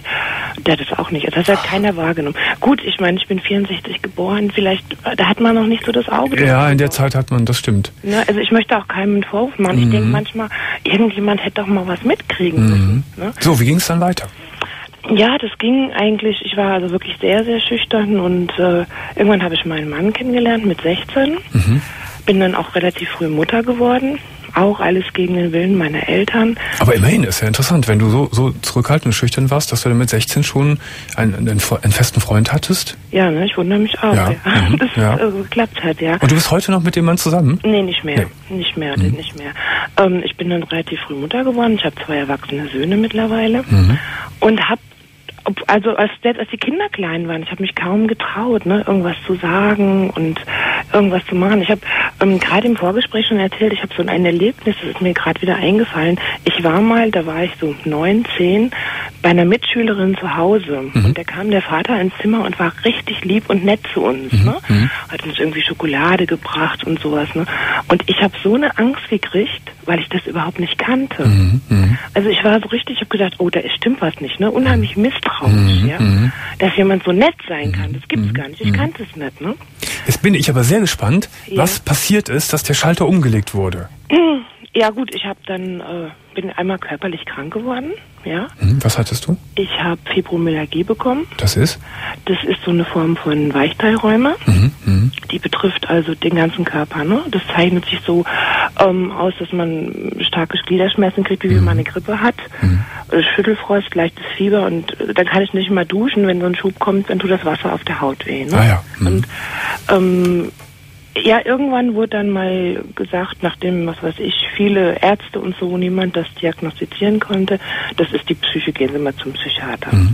der hat das auch nicht. Das hat keiner wahrgenommen. Gut, ich meine, ich bin vierundsechzig geboren, vielleicht, da hat man noch nicht so das Auge. Ja, in der Zeit hat man, das stimmt. Ne, also ich möchte auch keinem einen Vorwurf machen. Mhm. Ich denke manchmal, irgendjemand hätte doch mal was mitkriegen mhm. müssen. Ne? So, wie ging es dann weiter? Ja, das ging eigentlich, ich war also wirklich sehr, sehr schüchtern und äh, irgendwann habe ich meinen Mann kennengelernt mit sechzehn. Mhm. Bin dann auch relativ früh Mutter geworden. Auch alles gegen den Willen meiner Eltern. Aber immerhin ist ja interessant, wenn du so, so zurückhaltend und schüchtern warst, dass du dann mit sechzehn schon einen, einen, einen festen Freund hattest. Ja, ne, ich wundere mich auch. Ja, ja. Mhm. Das ja. äh, geklappt hat, ja. Und du bist heute noch mit dem Mann zusammen? Nee, nicht mehr. Nee. Nicht mehr, mhm. nicht mehr. Ähm, ich bin dann relativ früh Mutter geworden. Ich habe zwei erwachsene Söhne mittlerweile. Mhm. Und habe Also als, als die Kinder klein waren, ich habe mich kaum getraut, ne, irgendwas zu sagen und irgendwas zu machen. Ich habe ähm, gerade im Vorgespräch schon erzählt, ich habe so ein Erlebnis, das ist mir gerade wieder eingefallen. Ich war mal, da war ich so neun, zehn, bei einer Mitschülerin zu Hause. Mhm. Und da kam der Vater ins Zimmer und war richtig lieb und nett zu uns. Mhm. Ne? Hat uns irgendwie Schokolade gebracht und sowas. Ne? Und ich habe so eine Angst gekriegt, weil ich das überhaupt nicht kannte. Mhm. Also ich war so richtig, ich habe gedacht, oh, da stimmt was nicht. Ne? Unheimlich misstrauisch, mhm. ja? Mhm. Dass jemand so nett sein kann. Das gibt's mhm. gar nicht. Ich kannte es nicht. Ne? Jetzt bin ich aber sehr gespannt, ja. was passiert ist, dass der Schalter umgelegt wurde. Ja gut, ich habe dann äh, bin einmal körperlich krank geworden, ja. Was hattest du? Ich habe Fibromyalgie bekommen. Das ist? Das ist so eine Form von Weichteilrheuma. Mhm, mh. Die betrifft also den ganzen Körper, ne? Das zeichnet sich so ähm, aus, dass man starke Gliederschmerzen kriegt, wie mhm. wenn man eine Grippe hat. Mhm. Schüttelfrost, leichtes Fieber und äh, dann kann ich nicht mal duschen, wenn so ein Schub kommt, dann tut das Wasser auf der Haut weh, ne? Ah ja. Mhm. Und ähm, ja, irgendwann wurde dann mal gesagt, nachdem, was weiß ich, viele Ärzte und so, niemand das diagnostizieren konnte, das ist die Psyche, gehen Sie mal zum Psychiater. Mhm.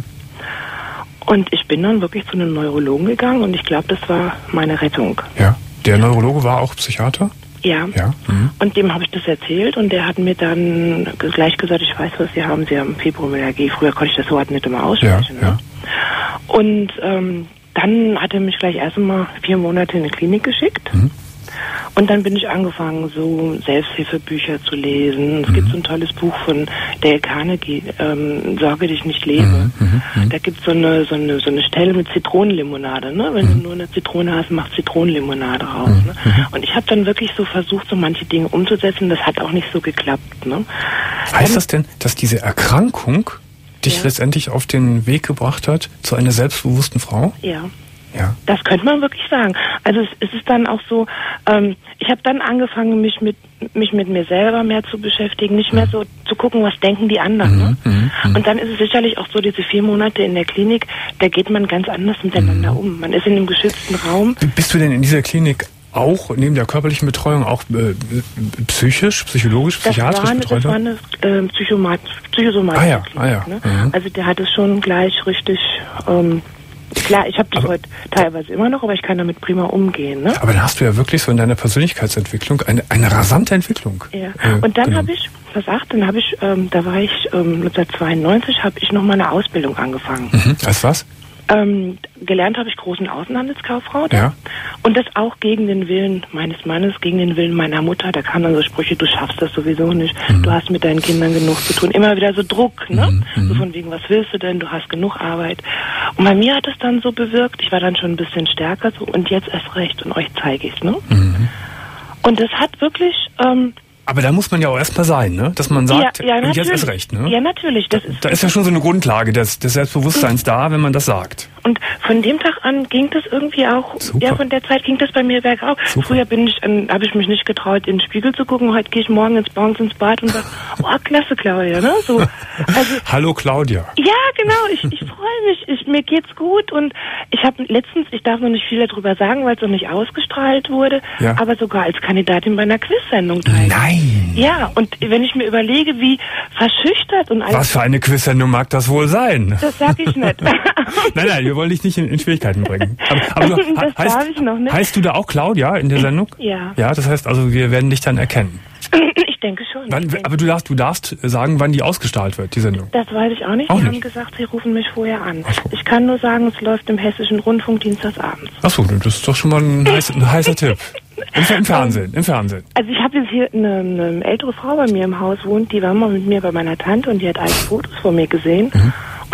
Und ich bin dann wirklich zu einem Neurologen gegangen und ich glaube, das war meine Rettung. Ja, der Neurologe war auch Psychiater? Ja, ja. Mhm. Und dem habe ich das erzählt und der hat mir dann gleich gesagt, ich weiß, was Sie haben, Sie haben Fibromyalgie. Früher konnte ich das Wort nicht immer aussprechen. Ja, ja. Ne? Und ähm, dann hat er mich gleich erst einmal vier Monate in die Klinik geschickt. Mhm. Und dann bin ich angefangen, so Selbsthilfebücher zu lesen. Es mhm. gibt so ein tolles Buch von Dale Carnegie, ähm, Sorge dich nicht lebe. Mhm. Mhm. Da gibt so eine, so eine so eine Stelle mit Zitronenlimonade. Ne? Wenn mhm. du nur eine Zitrone hast, mach Zitronenlimonade raus. Mhm. Ne? Und ich habe dann wirklich so versucht, so manche Dinge umzusetzen. Das hat auch nicht so geklappt. Ne? Heißt ähm, das denn, dass diese Erkrankung dich ja. letztendlich auf den Weg gebracht hat zu einer selbstbewussten Frau? Ja. Ja. Das könnte man wirklich sagen. Also es, es ist dann auch so, ähm, ich habe dann angefangen, mich mit mich mit mir selber mehr zu beschäftigen, nicht mehr so zu gucken, was denken die anderen. Ne? Mhm, mh. Und dann ist es sicherlich auch so, diese vier Monate in der Klinik, da geht man ganz anders miteinander mhm. um. Man ist in einem geschützten Raum. Bist du denn in dieser Klinik auch neben der körperlichen Betreuung auch äh, psychisch, psychologisch, psychiatrisch betreut? Das war eine äh, Psychomat psychosomatische ah, ja, Klinik. Ah, ja. Ne? Mhm. Also der hat es schon gleich richtig... Ähm, Klar, ich habe das aber, heute teilweise immer noch, aber ich kann damit prima umgehen. Ne? Aber dann hast du ja wirklich so in deiner Persönlichkeitsentwicklung eine, eine rasante Entwicklung. Ja. Äh, und dann genau. habe ich, was ach, dann habe ich, ähm, da war ich ähm, neunzehnhundertzweiundneunzig, habe ich noch mal eine Ausbildung angefangen. Mhm. Als was? Ähm, gelernt habe ich großen Außenhandelskauffrau. Da. Ja. Und das auch gegen den Willen meines Mannes, gegen den Willen meiner Mutter. Da kamen dann so Sprüche, du schaffst das sowieso nicht, mhm. du hast mit deinen Kindern genug zu tun. Immer wieder so Druck, ne? Mhm. So von wegen, was willst du denn, du hast genug Arbeit. Und bei mir hat es dann so bewirkt, ich war dann schon ein bisschen stärker so und jetzt erst recht und euch zeige ich es, ne? Mhm. Und das hat wirklich... Ähm, Aber da muss man ja auch erstmal sein, ne? Dass man sagt, ja, ja, und jetzt erst recht, ne? Ja, natürlich. Das da, ist da ist ja schon so eine Grundlage des, des Selbstbewusstseins mhm. da, wenn man das sagt. Und von dem Tag an ging das irgendwie auch, Super. ja, von der Zeit ging das bei mir bergauf. Super. Früher bin ich, ähm, habe ich mich nicht getraut, in den Spiegel zu gucken. Heute gehe ich morgen ins Bounce ins Bad und sage, oh, klasse, Claudia, ne? So, also, hallo, Claudia. Ja, genau, ich, ich freue mich, ich, mir geht's gut und ich habe letztens, ich darf noch nicht viel darüber sagen, weil es noch nicht ausgestrahlt wurde, ja. aber sogar als Kandidatin bei einer Quiz-Sendung teilnehmen. Nein! Ja, und wenn ich mir überlege, wie verschüchtert und alles... Was für eine Quiz-Sendung mag das wohl sein? Das sag ich nicht. nein, nein, wir wollen dich nicht in, in Schwierigkeiten bringen. Aber, aber du, das heißt, darf ich noch nicht. Heißt du da auch Claudia in der Sendung? Ja. Ja, das heißt also, wir werden dich dann erkennen. Ich denke schon. Wann, ich denke. Aber du darfst, du darfst sagen, wann die ausgestrahlt wird, die Sendung. Das weiß ich auch nicht. Auch die nicht. haben gesagt, sie rufen mich vorher an. So. Ich kann nur sagen, es läuft im Hessischen Rundfunk dienstagsabends. Achso, das ist doch schon mal ein, heiß, ein heißer Tipp. Im, Im Fernsehen, im Fernsehen. Also ich habe jetzt hier eine, eine ältere Frau bei mir im Haus wohnt, die war mal mit mir bei meiner Tante und die hat alte Fotos von mir gesehen. Mhm.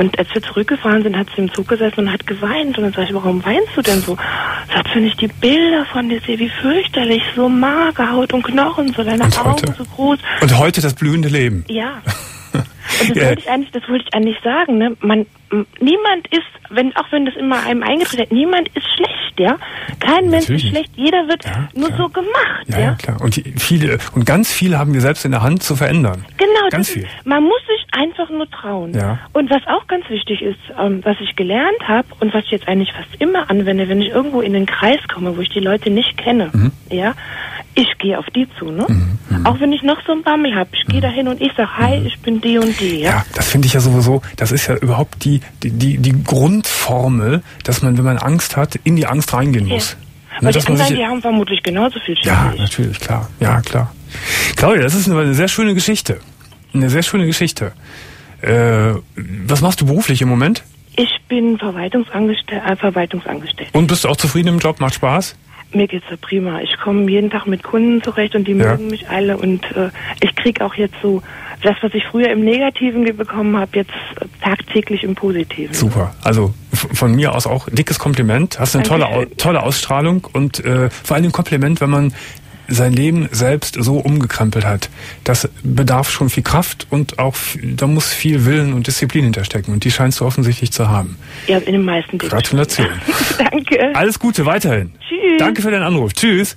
Und als wir zurückgefahren sind, hat sie im Zug gesessen und hat geweint. Und dann sag ich, warum weinst du denn so? Sagt sie, wenn ich die Bilder von dir sehe, wie fürchterlich, so mager, Haut und Knochen, so deine Und Augen heute? so groß. Und heute das blühende Leben. Ja. Und das wollte ich eigentlich, das wollte ich eigentlich sagen, ne? Man, m- niemand ist, wenn, auch wenn das immer einem eingetreten hat, niemand ist schlecht, ja? Kein Mensch Natürlich ist nicht. schlecht, jeder wird Ja, nur klar. so gemacht, Ja, ja? ja, klar. Und die, viele, und ganz viele haben wir selbst in der Hand zu verändern. Genau, Ganz das viel. ist, man muss sich einfach nur trauen. Ja. Und was auch ganz wichtig ist, ähm, was ich gelernt habe und was ich jetzt eigentlich fast immer anwende, wenn ich irgendwo in den Kreis komme, wo ich die Leute nicht kenne, Mhm. ja, ich gehe auf die zu, ne? Auch wenn ich noch so einen Bammel habe, ich gehe da hin und ich sag, hi, ich bin die und die, ja. Ja, das finde ich ja sowieso, das ist ja überhaupt die, die, die, die Grundformel, dass man, wenn man Angst hat, in die Angst reingehen muss. Ne, Weil die dass man anderen, sich- die haben vermutlich genauso viel Schiss Ja, wie ich. natürlich, klar. Ja, klar. Claudia, das ist eine, eine sehr schöne Geschichte. Eine sehr schöne Geschichte. Äh, was machst du beruflich im Moment? Ich bin Verwaltungsangestell- äh, Verwaltungsangestellt. Und bist du auch zufrieden im Job? Macht Spaß? Mir geht's ja prima. Ich komme jeden Tag mit Kunden zurecht und die Ja. mögen mich alle. Und äh, ich krieg auch jetzt so das, was ich früher im Negativen bekommen habe, jetzt äh, tagtäglich im Positiven. Super. Also f- von mir aus auch dickes Kompliment. Hast eine tolle, Au- Dankeschön. tolle Ausstrahlung und äh, vor allem Kompliment, wenn man sein Leben selbst so umgekrempelt hat. Das bedarf schon viel Kraft und auch f- da muss viel Willen und Disziplin hinterstecken. Und die scheinst du offensichtlich zu haben. Ja, in den meisten Dingen. Gratulation. Danke. Alles Gute weiterhin. Tschüss. Danke für deinen Anruf. Tschüss.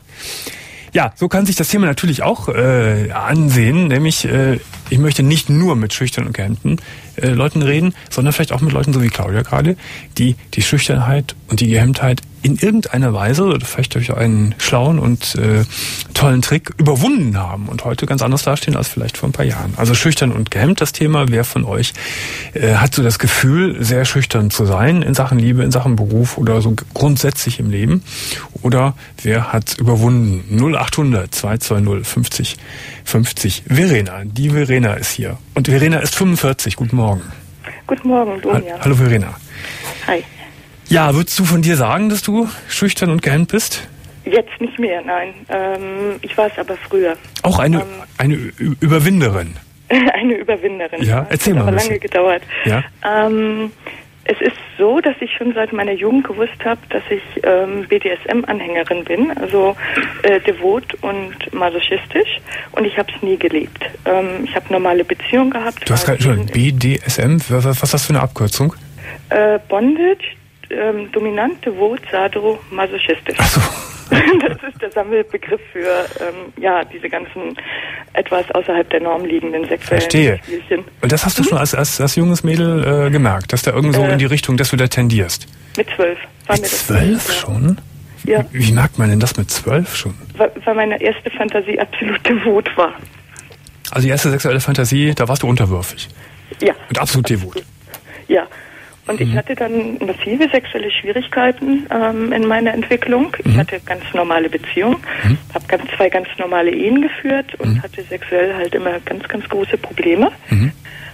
Ja, so kann sich das Thema natürlich auch äh, ansehen, nämlich äh, ich möchte nicht nur mit schüchternen und gehemmten äh, Leuten reden, sondern vielleicht auch mit Leuten so wie Claudia gerade, die die Schüchternheit und die Gehemmtheit in irgendeiner Weise oder vielleicht durch einen schlauen und äh, tollen Trick überwunden haben und heute ganz anders dastehen als vielleicht vor ein paar Jahren. Also schüchtern und gehemmt das Thema. Wer von euch äh, hat so das Gefühl, sehr schüchtern zu sein in Sachen Liebe, in Sachen Beruf oder so grundsätzlich im Leben? Oder wer hat überwunden? null achthundert zwei zwei null fünfzig fünfzig. Verena, die Verena ist hier. Und Verena ist fünfundvierzig. Guten Morgen. Guten Morgen, Ha- Domian. Hallo Verena. Hi. Ja, würdest du von dir sagen, dass du schüchtern und gehemmt bist? Jetzt nicht mehr, nein. Ähm, ich war es aber früher. Auch eine, Ähm. eine Ü- Überwinderin. Eine Überwinderin. Ja, erzähl Es mal hat ein aber lange bisschen. gedauert. Ja. Ähm, es ist so, dass ich schon seit meiner Jugend gewusst habe, dass ich ähm, B D S M-Anhängerin bin, also äh, devot und masochistisch. Und ich habe es nie gelebt. Ähm, ich habe normale Beziehungen gehabt. Du hast gerade, Entschuldigung, B D S M, was was ist das für eine Abkürzung? Äh, Bondage, ähm, dominant, devot, sadro, masochistisch. Ach so. Das ist der Sammelbegriff für ähm, ja diese ganzen etwas außerhalb der Norm liegenden sexuellen Verstehe. Spielchen. Und das hast du schon als, als, als junges Mädel äh, gemerkt, dass da irgend so Äh. in die Richtung, dass du da tendierst. Mit zwölf war Mit mir das zwölf ja. schon? Ja, Wie merkt man denn das mit zwölf schon? weil, weil meine erste Fantasie absolut devot war. Also die erste sexuelle Fantasie, da warst du unterwürfig. Ja. Und absolut devot. Ja. Und Mhm. ich hatte dann massive sexuelle Schwierigkeiten ähm, in meiner Entwicklung. Ich Mhm. hatte ganz normale Beziehungen, Mhm. habe ganz, zwei ganz normale Ehen geführt und Mhm. hatte sexuell halt immer ganz, ganz große Probleme. Mhm.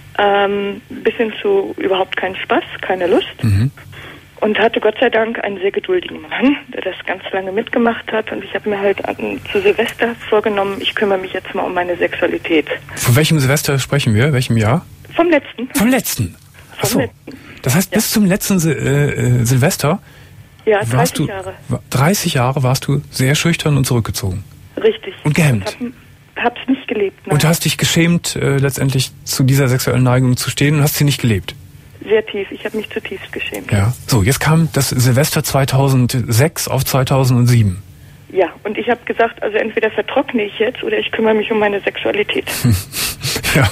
Ähm, bis hin zu überhaupt keinen Spaß, keine Lust. Mhm. Und hatte Gott sei Dank einen sehr geduldigen Mann, der das ganz lange mitgemacht hat. Und ich habe mir halt an, zu Silvester vorgenommen, ich kümmere mich jetzt mal um meine Sexualität. Von welchem Silvester sprechen wir? Welchem Jahr? Vom letzten. Vom letzten. Ach so. Vom letzten. Das heißt, Ja. bis zum letzten Sil äh, äh, Silvester Ja, warst dreißig du Jahre. wa- dreißig Jahre warst du sehr schüchtern und zurückgezogen. Richtig. Und gehemmt. Und hab, hab's nicht gelebt. Nein. Und hast dich geschämt, äh, letztendlich zu dieser sexuellen Neigung zu stehen und hast sie nicht gelebt. Sehr tief. Ich habe mich zutiefst geschämt. Ja. So, jetzt kam das Silvester zweitausendsechs auf zweitausendsieben. Ja, und ich habe gesagt, also entweder vertrockne ich jetzt oder ich kümmere mich um meine Sexualität. Ja.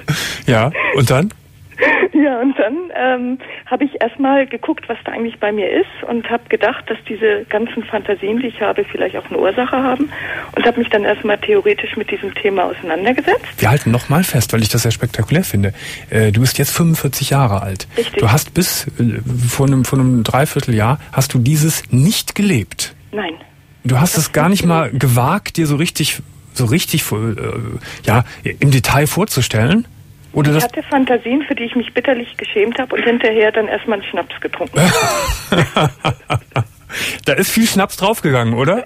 Ja. Und dann? Ja, und dann ähm, habe ich erstmal geguckt, was da eigentlich bei mir ist und habe gedacht, dass diese ganzen Fantasien, die ich habe, vielleicht auch eine Ursache haben und habe mich dann erstmal theoretisch mit diesem Thema auseinandergesetzt. Wir halten noch mal fest, weil ich das sehr spektakulär finde. Äh, du bist jetzt fünfundvierzig Jahre alt. Richtig. Du hast bis äh, vor einem, vor einem Dreivierteljahr hast du dieses nicht gelebt. Nein. Du hast es gar nicht mal gewagt, dir so richtig, so richtig, äh, ja, im Detail vorzustellen. Oder Ich das? hatte Fantasien, für die ich mich bitterlich geschämt habe und hinterher dann erstmal einen Schnaps getrunken. Da ist viel Schnaps draufgegangen, oder?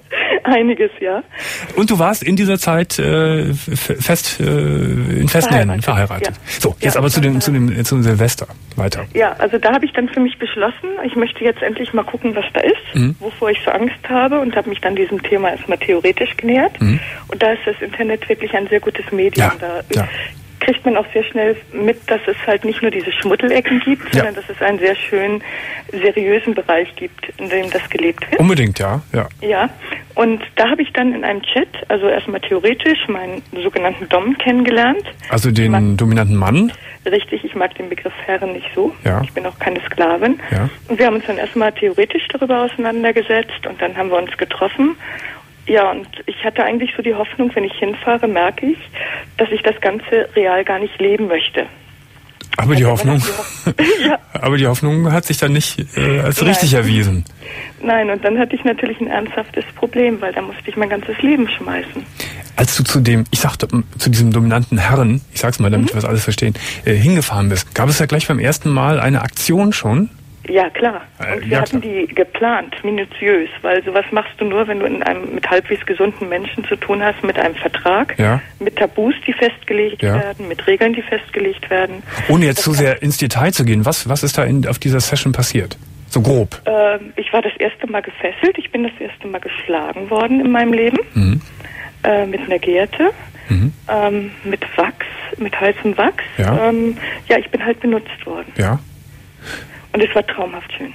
Einiges, ja. Und du warst in dieser Zeit äh, fest äh, in festen Händen verheiratet. Ja. So, jetzt ja, aber zu dem, zu dem zu dem Silvester weiter. Ja, also da habe ich dann für mich beschlossen, ich möchte jetzt endlich mal gucken, was da ist, mhm. wovor ich so Angst habe, und habe mich dann diesem Thema erstmal theoretisch genähert. Mhm. Und da ist das Internet wirklich ein sehr gutes Medium. Ja, da ja. kriegt man auch sehr schnell mit, dass es halt nicht nur diese Schmuddelecken gibt, sondern ja. dass es einen sehr schönen, seriösen Bereich gibt, in dem das gelebt wird. Unbedingt, ja. Ja, ja. Und da habe ich dann in einem Chat, also erstmal theoretisch, meinen sogenannten Dom kennengelernt. Also den mag, dominanten Mann? Richtig, ich mag den Begriff Herren nicht so. Ja. Ich bin auch keine Sklavin. Ja. Und wir haben uns dann erstmal theoretisch darüber auseinandergesetzt und dann haben wir uns getroffen. Ja, und ich hatte eigentlich so die Hoffnung, wenn ich hinfahre, merke ich, dass ich das Ganze real gar nicht leben möchte. Aber die also Hoffnung, die ja. aber die Hoffnung hat sich dann nicht äh, als Nein. richtig erwiesen. Nein, und dann hatte ich natürlich ein ernsthaftes Problem, weil da musste ich mein ganzes Leben schmeißen. Als du zu dem, ich sagte, zu diesem dominanten Herren, ich sag's mal, damit mhm. wir das alles verstehen, äh, hingefahren bist, gab es ja gleich beim ersten Mal eine Aktion schon? Ja, klar. Und äh, wir ja, hatten klar. die geplant, minutiös, weil sowas machst du nur, wenn du in einem mit halbwegs gesunden Menschen zu tun hast, mit einem Vertrag, ja. mit Tabus, die festgelegt ja. werden, mit Regeln, die festgelegt werden. Ohne jetzt zu so sehr ins Detail zu gehen, was, was ist da in, auf dieser Session passiert? So grob. Äh, ich war das erste Mal gefesselt, ich bin das erste Mal geschlagen worden in meinem Leben, mhm. äh, mit einer Gerte, mhm. ähm, mit Wachs, mit heißem Wachs. Ja. Ähm, ja, ich bin halt benutzt worden. Ja. Und es war traumhaft schön.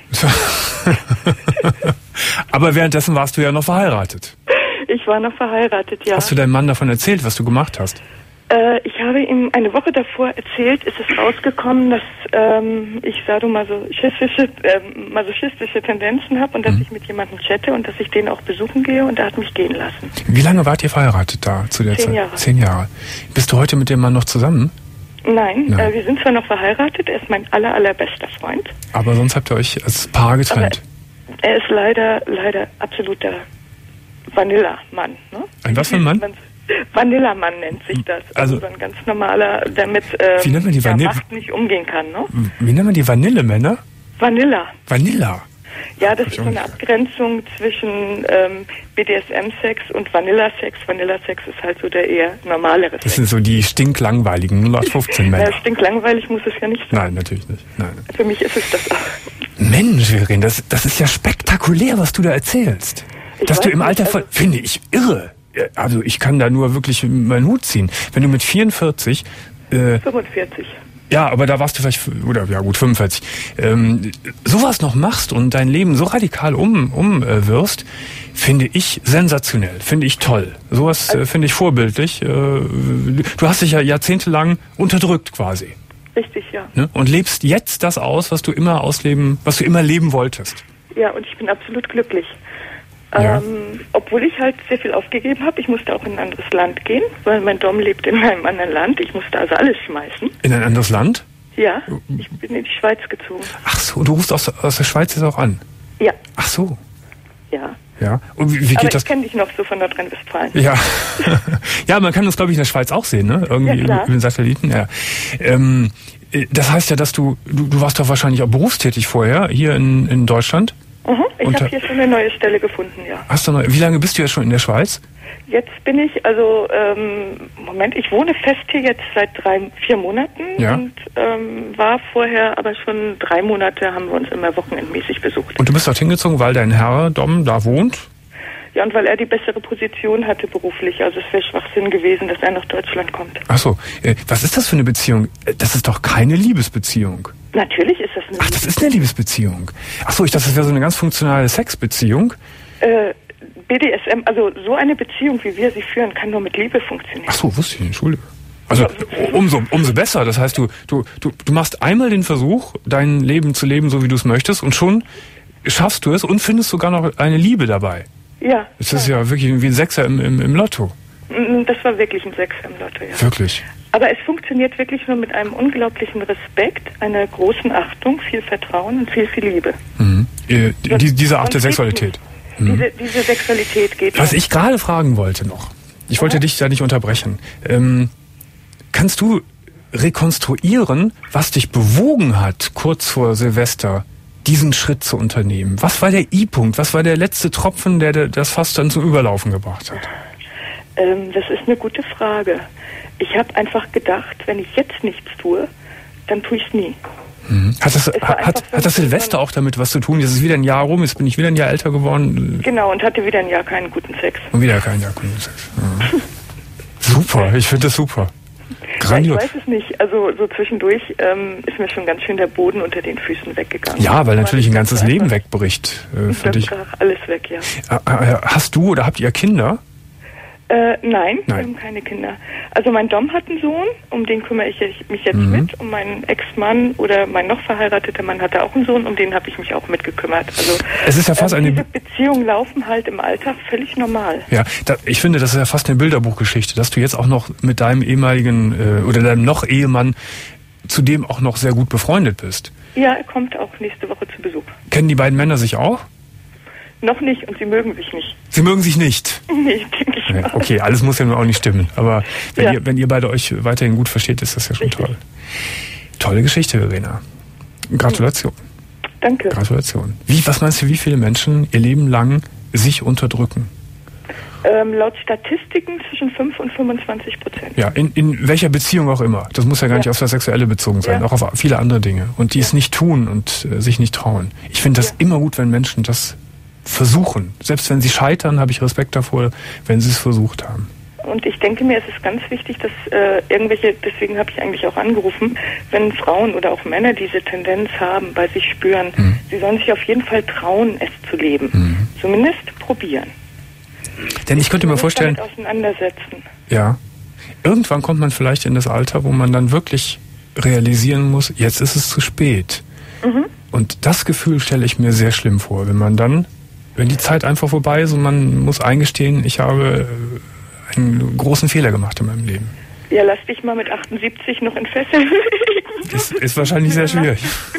Aber währenddessen warst du ja noch verheiratet. Ich war noch verheiratet, ja. Hast du deinem Mann davon erzählt, was du gemacht hast? Äh, ich habe ihm eine Woche davor erzählt, ist es rausgekommen, dass ähm, ich sadomasochistische, äh, masochistische Tendenzen habe und dass mhm. ich mit jemandem chatte und dass ich den auch besuchen gehe, und er hat mich gehen lassen. Wie lange wart ihr verheiratet da zu der Zehn Zeit? Jahre. Zehn Jahre. Bist du heute mit dem Mann noch zusammen? Nein, Nein. Äh, wir sind zwar noch verheiratet, er ist mein aller, allerbester Freund. Aber sonst habt ihr euch als Paar getrennt. Aber er ist leider, leider absoluter Vanilla-Mann. Ne? Ein was für ein Mann? Vanilla-Mann nennt sich das. Also, also ein ganz normaler, der mit äh, wie nennt man die der Vanille? Macht nicht umgehen kann. Ne? Wie nennt man die Vanille-Männer? Vanilla. Vanilla? Ja, das ist so eine Abgrenzung zwischen ähm, B D S M-Sex und Vanilla-Sex. Vanilla-Sex ist halt so der eher normalere Sex. Das sind so die stinklangweiligen null acht fünfzehn Männer. Ja, stinklangweilig muss es ja nicht sein. Nein, natürlich nicht. Nein. Für mich ist es das auch. Mensch, Verena, das, das ist ja spektakulär, was du da erzählst. Ich Dass du im nicht, Alter von, also finde ich irre. Also ich kann da nur wirklich meinen Hut ziehen. Wenn du mit vierundvierzig... Äh, fünfundvierzig. Ja, aber da warst du vielleicht, oder ja gut, fünfundvierzig. Ähm, sowas noch machst und dein Leben so radikal um, umwirfst, äh, finde ich sensationell, finde ich toll. Sowas äh, finde ich vorbildlich. Äh, du hast dich ja jahrzehntelang unterdrückt quasi. Richtig, ja. Ne? Und lebst jetzt das aus, was du immer ausleben, was du immer leben wolltest. Ja, und ich bin absolut glücklich. Ja. Ähm, obwohl ich halt sehr viel aufgegeben habe. Ich musste auch in ein anderes Land gehen, weil mein Dom lebt in einem anderen Land. Ich musste also alles schmeißen. In ein anderes Land? Ja, ich bin in die Schweiz gezogen. Ach so, du rufst aus, aus der Schweiz jetzt auch an? Ja. Ach so. Ja. Ja. Und wie, wie geht Aber das? Ich kenne dich noch so von Nordrhein-Westfalen. Ja. Ja, man kann das, glaube ich, in der Schweiz auch sehen, ne? Irgendwie ja, klar. über den Satelliten. Ja. Ähm, das heißt ja, dass du, du, du warst doch wahrscheinlich auch berufstätig vorher hier in, in Deutschland? Mhm, ich habe hier schon eine neue Stelle gefunden, ja. Hast du noch, wie lange bist du jetzt schon in der Schweiz? Jetzt bin ich, also, ähm, Moment, ich wohne fest hier jetzt seit drei, vier Monaten ja. und ähm, war vorher aber schon drei Monate, haben wir uns immer wochenendmäßig besucht. Und du bist dort hingezogen, weil dein Herr Dom da wohnt? Ja, und weil er die bessere Position hatte beruflich. Also es wäre Schwachsinn gewesen, dass er nach Deutschland kommt. Ach so, äh, was ist das für eine Beziehung? Das ist doch keine Liebesbeziehung. Natürlich ist das eine Ach, das ist eine Liebesbeziehung. Ach so, ich dachte, das wäre so eine ganz funktionale Sexbeziehung. Äh, B D S M, also so eine Beziehung, wie wir sie führen, kann nur mit Liebe funktionieren. Ach so, wusste ich nicht, Entschuldige. Also umso, umso besser. Das heißt, du, du, du, du machst einmal den Versuch, dein Leben zu leben, so wie du es möchtest, und schon schaffst du es und findest sogar noch eine Liebe dabei. Ja. Das ist ja, ja wirklich wie ein Sechser im, im, im Lotto. Das war wirklich ein Sechser im Lotto, ja. Wirklich. Aber es funktioniert wirklich nur mit einem unglaublichen Respekt, einer großen Achtung, viel Vertrauen und viel, viel Liebe. Mhm. Äh, die, diese Art der Sexualität. Mhm. Diese, diese Sexualität geht. Was ich gerade fragen wollte noch, ich wollte ja. dich da nicht unterbrechen. Ähm, kannst du rekonstruieren, was dich bewogen hat, kurz vor Silvester diesen Schritt zu unternehmen? Was war der I-Punkt? Was war der letzte Tropfen, der das fast dann zum Überlaufen gebracht hat? Ähm, das ist eine gute Frage. Ich habe einfach gedacht, wenn ich jetzt nichts tue, dann tue ich es nie. Mhm. Hat das, Es war hat, einfach so, hat das Silvester auch damit was zu tun? Jetzt ist wieder ein Jahr rum, jetzt bin ich wieder ein Jahr älter geworden. Genau, und hatte wieder ein Jahr keinen guten Sex. Und wieder kein Jahr guten Sex. Ja. Super, ich finde das super. Grandios. Ja, ich weiß es nicht. Also so zwischendurch ähm, ist mir schon ganz schön der Boden unter den Füßen weggegangen. Ja, weil natürlich ein ganzes Leben wegbricht. Äh, für dich. Alles weg, ja. Hast du oder habt ihr Kinder? Äh, nein, nein, wir haben keine Kinder. Also mein Dom hat einen Sohn, um den kümmere ich mich jetzt mhm. mit. Und mein Ex-Mann oder mein noch verheirateter Mann hatte auch einen Sohn, um den habe ich mich auch mitgekümmert. Also es ist ja fast äh, eine diese Beziehungen laufen halt im Alltag völlig normal. Ja, da, ich finde, das ist ja fast eine Bilderbuchgeschichte, dass du jetzt auch noch mit deinem ehemaligen äh, oder deinem noch Ehemann zudem auch noch sehr gut befreundet bist. Ja, er kommt auch nächste Woche zu Besuch. Kennen die beiden Männer sich auch? Noch nicht, und sie mögen sich nicht. Sie mögen sich nicht? Nee, denke ich mal. Okay, alles muss ja nun auch nicht stimmen. Aber wenn, ja. ihr, wenn ihr beide euch weiterhin gut versteht, ist das ja schon Richtig. toll. Tolle Geschichte, Verena. Gratulation. Danke. Gratulation. Wie, was meinst du, wie viele Menschen ihr Leben lang sich unterdrücken? Ähm, laut Statistiken zwischen fünf und fünfundzwanzig Prozent. Ja, in, in welcher Beziehung auch immer. Das muss ja gar ja. nicht auf das Sexuelle bezogen sein, ja. auch auf viele andere Dinge. Und die ja. es nicht tun und äh, sich nicht trauen. Ich finde das ja. immer gut, wenn Menschen das versuchen. Selbst wenn sie scheitern, habe ich Respekt davor, wenn sie es versucht haben. Und ich denke mir, es ist ganz wichtig, dass äh, irgendwelche, deswegen habe ich eigentlich auch angerufen, wenn Frauen oder auch Männer diese Tendenz haben, bei sich spüren, mhm. sie sollen sich auf jeden Fall trauen, es zu leben. Mhm. Zumindest probieren. Denn ich könnte mir vorstellen, damit auseinandersetzen. Ja, irgendwann kommt man vielleicht in das Alter, wo man dann wirklich realisieren muss, jetzt ist es zu spät. Mhm. Und das Gefühl stelle ich mir sehr schlimm vor, wenn man dann Wenn die Zeit einfach vorbei ist und man muss eingestehen, ich habe einen großen Fehler gemacht in meinem Leben. Ja, lass dich mal mit achtundsiebzig noch in Fesseln legen. Ist, ist wahrscheinlich sehr schwierig.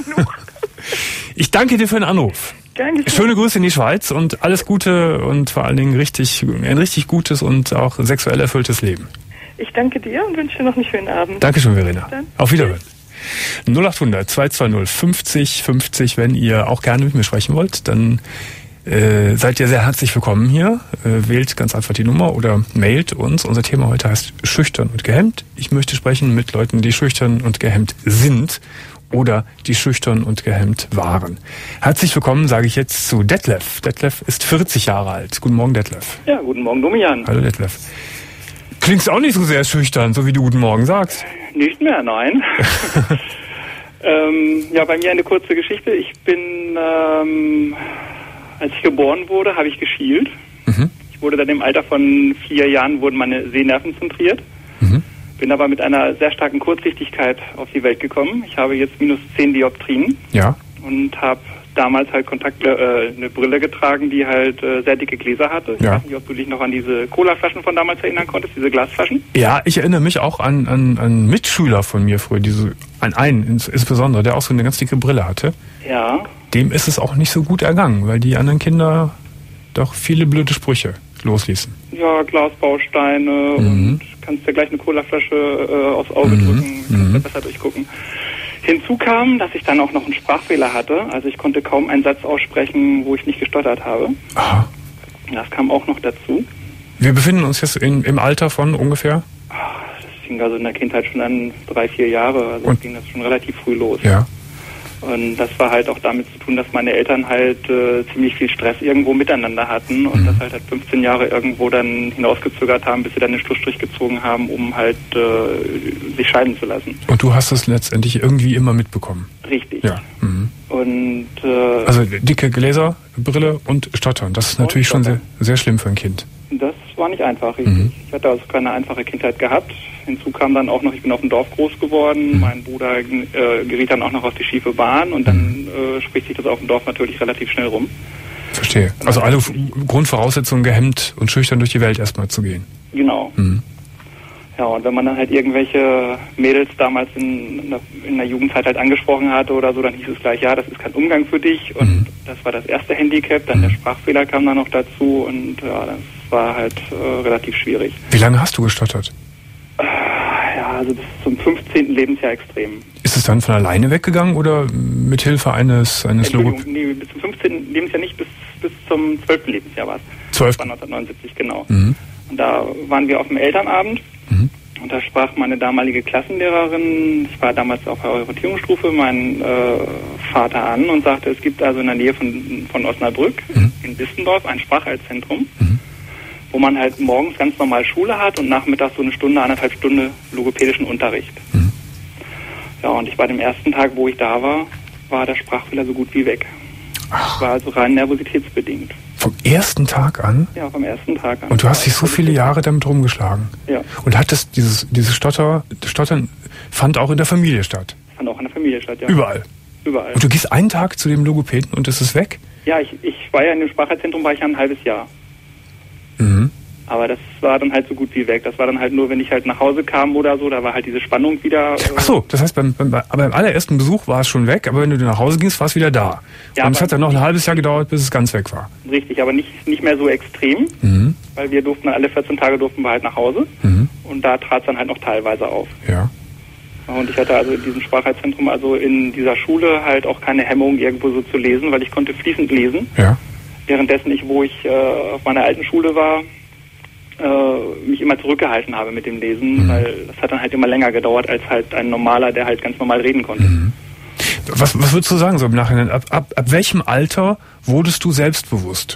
Ich danke dir für den Anruf. Danke. Schöne Grüße in die Schweiz und alles Gute und vor allen Dingen richtig, ein richtig gutes und auch sexuell erfülltes Leben. Ich danke dir und wünsche dir noch einen schönen Abend. Dankeschön, Verena. Auf Wiederhören. null acht hundert zwei zwei null fünfzig fünfzig, wenn ihr auch gerne mit mir sprechen wollt, dann Äh, seid ihr sehr herzlich willkommen hier. Äh, wählt ganz einfach die Nummer oder mailt uns. Unser Thema heute heißt schüchtern und gehemmt. Ich möchte sprechen mit Leuten, die schüchtern und gehemmt sind oder die schüchtern und gehemmt waren. Herzlich willkommen, sage ich jetzt zu Detlef. Detlef ist vierzig Jahre alt. Guten Morgen, Detlef. Ja, guten Morgen, Domian. Hallo, Detlef. Klingst auch nicht so sehr schüchtern, so wie du Guten Morgen sagst. Nicht mehr, nein. ähm, ja, bei mir eine kurze Geschichte. Ich bin... Ähm, Als ich geboren wurde, habe ich geschielt. Mhm. Ich wurde dann im Alter von vier Jahren, wurden meine Sehnerven zentriert. Mhm. Bin aber mit einer sehr starken Kurzsichtigkeit auf die Welt gekommen. Ich habe jetzt minus zehn Dioptrien. Ja. Und habe damals halt Kontakt, äh, eine Brille getragen, die halt äh, sehr dicke Gläser hatte. Ich ja. weiß nicht, ob du dich noch an diese Colaflaschen von damals erinnern konntest, diese Glasflaschen. Ja, ich erinnere mich auch an, an, an Mitschüler von mir früher, diese, an einen ins, insbesondere, der auch so eine ganz dicke Brille hatte. Ja. Dem ist es auch nicht so gut ergangen, weil die anderen Kinder doch viele blöde Sprüche losließen. Ja, Glasbausteine mhm. und kannst dir gleich eine Colaflasche äh, aufs Auge mhm. drücken, kannst mhm. dir besser durchgucken. Hinzu kam, dass ich dann auch noch einen Sprachfehler hatte. Also ich konnte kaum einen Satz aussprechen, wo ich nicht gestottert habe. Aha. Das kam auch noch dazu. Wir befinden uns jetzt in, im Alter von ungefähr? Das fing also in der Kindheit schon an, drei, vier Jahre. Also ging das schon relativ früh los. Ja. Und das war halt auch damit zu tun, dass meine Eltern halt äh, ziemlich viel Stress irgendwo miteinander hatten und mhm. das halt, halt fünfzehn Jahre irgendwo dann hinausgezögert haben, bis sie dann den Schlussstrich gezogen haben, um halt äh, sich scheiden zu lassen. Und du hast es letztendlich irgendwie immer mitbekommen? Richtig. Ja. Mhm. Und äh, also dicke Gläser, Brille und Stottern. Das ist natürlich schon sehr, sehr schlimm für ein Kind. Das war nicht einfach, richtig. Mhm. Ich hatte also keine einfache Kindheit gehabt. Hinzu kam dann auch noch, ich bin auf dem Dorf groß geworden. Mhm. Mein Bruder äh, geriet dann auch noch auf die schiefe Bahn und dann mhm. äh, spricht sich das auf dem Dorf natürlich relativ schnell rum. Verstehe. Also alle F- Grundvoraussetzungen, gehemmt und schüchtern durch die Welt erstmal zu gehen. Genau. Mhm. Ja, und wenn man dann halt irgendwelche Mädels damals in, in, der, in der Jugendzeit halt angesprochen hatte oder so, dann hieß es gleich, ja, das ist kein Umgang für dich. Und mhm. das war das erste Handicap. Dann mhm. der Sprachfehler kam dann noch dazu und ja, das war halt äh, relativ schwierig. Wie lange hast du gestottert? Äh, ja, also bis zum fünfzehnten Lebensjahr extrem. Ist es dann von alleine weggegangen oder mit Hilfe eines, eines Logos? Nee, bis zum fünfzehnten Lebensjahr nicht, bis, bis zum zwölften Lebensjahr war es. zwölf? Das war neunzehnhundertneunundsiebzig, genau. Mhm. Und da waren wir auf dem Elternabend. Mhm. Und da sprach meine damalige Klassenlehrerin, ich war damals auf der Orientierungsstufe, meinen äh, Vater an und sagte, es gibt also in der Nähe von, von Osnabrück, mhm. in Bissendorf, ein Sprachheilzentrum, mhm. wo man halt morgens ganz normal Schule hat und nachmittags so eine Stunde, anderthalb Stunde logopädischen Unterricht. Mhm. Ja, und ich war dem ersten Tag, wo ich da war, war der Sprachfehler so gut wie weg. Das war also rein nervositätsbedingt. Vom ersten Tag an? Ja, vom ersten Tag an. Und du hast dich so viele Jahre damit rumgeschlagen? Ja. Und hat das, dieses, dieses Stotter, Stottern fand auch in der Familie statt? Fand auch in der Familie statt, ja. Überall? Überall. Und du gehst einen Tag zu dem Logopäden und es ist weg? Ja, ich, ich war ja in dem Sprachheilzentrum, war ich ja ein halbes Jahr. Mhm. Aber das war dann halt so gut wie weg. Das war dann halt nur, wenn ich halt nach Hause kam oder so, da war halt diese Spannung wieder. Äh Ach so, das heißt, beim, beim, beim allerersten Besuch war es schon weg, aber wenn du nach Hause gingst, war es wieder da. Ja, und es hat dann noch ein halbes Jahr gedauert, bis es ganz weg war. Richtig, aber nicht, nicht mehr so extrem, mhm. weil wir durften alle vierzehn Tage durften wir halt nach Hause mhm. und da trat es dann halt noch teilweise auf. Ja. Und ich hatte also in diesem Sprachheilzentrum, also in dieser Schule halt auch keine Hemmung, irgendwo so zu lesen, weil ich konnte fließend lesen. Ja. Währenddessen ich, wo ich äh, auf meiner alten Schule war, äh, mich immer zurückgehalten habe mit dem Lesen, mhm. weil das hat dann halt immer länger gedauert als halt ein Normaler, der halt ganz normal reden konnte. Mhm. Was, was würdest du sagen so im Nachhinein? Ab, ab, ab welchem Alter wurdest du selbstbewusst?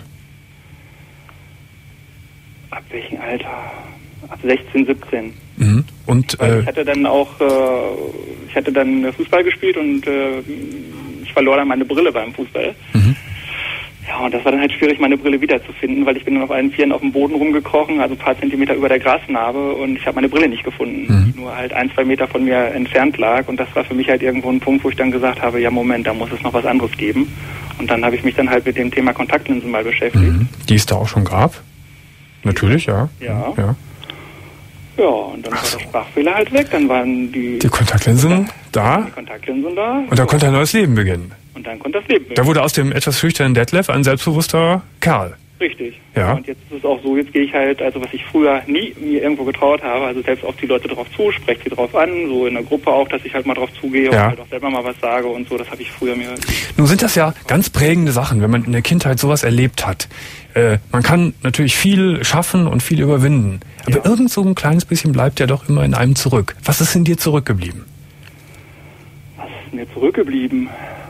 Ab welchem Alter? Ab sechzehn, siebzehn. Mhm. Und äh, ich hatte dann auch, äh, ich hatte dann Fußball gespielt und äh, ich verlor dann meine Brille beim Fußball. Mhm. Ja, und das war dann halt schwierig, meine Brille wiederzufinden, weil ich bin dann auf allen Vieren auf dem Boden rumgekrochen, also ein paar Zentimeter über der Grasnarbe und ich habe meine Brille nicht gefunden, mhm. die nur halt ein, zwei Meter von mir entfernt lag und das war für mich halt irgendwo ein Punkt, wo ich dann gesagt habe, ja Moment, da muss es noch was anderes geben. Und dann habe ich mich dann halt mit dem Thema Kontaktlinsen mal beschäftigt. Mhm. Die es da auch schon gab? Natürlich, ja. Ja. Ja, ja und dann war der Sprachfehler halt weg, dann waren die... Die Kontaktlinsen da? Die Kontaktlinsen da. Und dann konnte ein neues Leben beginnen. Und dann konnte das Leben beginnen. Da wurde aus dem etwas schüchternen Detlef ein selbstbewusster Kerl. Richtig. Ja. Und jetzt ist es auch so, jetzt gehe ich halt, also was ich früher nie mir irgendwo getraut habe, also selbst auf die Leute drauf zu, spreche sie drauf an, so in der Gruppe auch, dass ich halt mal drauf zugehe ja. und halt auch selber mal was sage und so, das habe ich früher mir... Nun sind das ja ganz prägende Sachen, wenn man in der Kindheit sowas erlebt hat. Äh, man kann natürlich viel schaffen und viel überwinden, aber ja. irgend so ein kleines bisschen bleibt ja doch immer in einem zurück. Was ist in dir zurückgeblieben? Was ist in mir zurückgeblieben?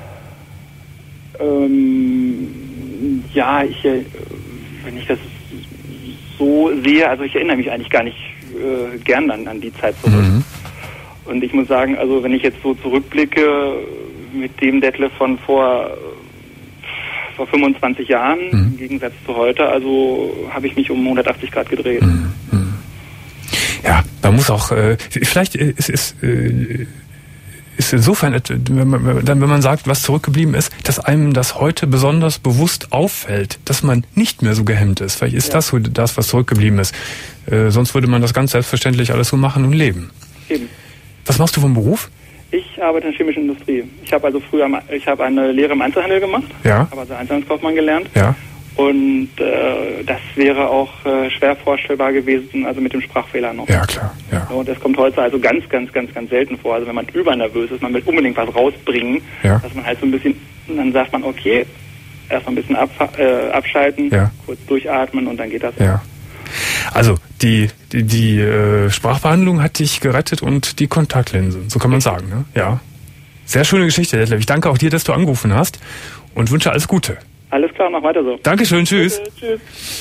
Ähm... Ja, ich, wenn ich das so sehe, also ich erinnere mich eigentlich gar nicht äh, gern an, an die Zeit zurück. Mhm. Und ich muss sagen, also wenn ich jetzt so zurückblicke mit dem Detlef von vor, vor fünfundzwanzig Jahren, mhm. im Gegensatz zu heute, also habe ich mich um hundertachtzig Grad gedreht. Mhm. Ja, man muss auch, äh, vielleicht ist es... Äh, ist insofern, wenn man, wenn man sagt, was zurückgeblieben ist, dass einem das heute besonders bewusst auffällt, dass man nicht mehr so gehemmt ist. Vielleicht ist ja. das so das, was zurückgeblieben ist. Äh, sonst würde man das ganz selbstverständlich alles so machen und leben. Eben. Was machst du vom Beruf? Ich arbeite in der chemischen Industrie. Ich habe also früher, ich habe eine Lehre im Einzelhandel gemacht. Ja. Habe also Einzelhandelskaufmann gelernt. Ja. Und äh, das wäre auch äh, schwer vorstellbar gewesen, also mit dem Sprachfehler noch. Ja, klar. Ja. Und das kommt heute also ganz, ganz, ganz, ganz selten vor. Also wenn man übernervös ist, man will unbedingt was rausbringen, ja. dass man halt so ein bisschen, dann sagt man, okay, erstmal ein bisschen ab, äh, abschalten, ja. kurz durchatmen und dann geht das. Ja. Also die die, die äh, Sprachbehandlung hat dich gerettet und die Kontaktlinsen, so kann man sagen, ne? Ja. Sehr schöne Geschichte, Detlef. Ich danke auch dir, dass du angerufen hast und wünsche alles Gute. Alles klar, mach weiter so. Dankeschön, tschüss. Bitte, tschüss.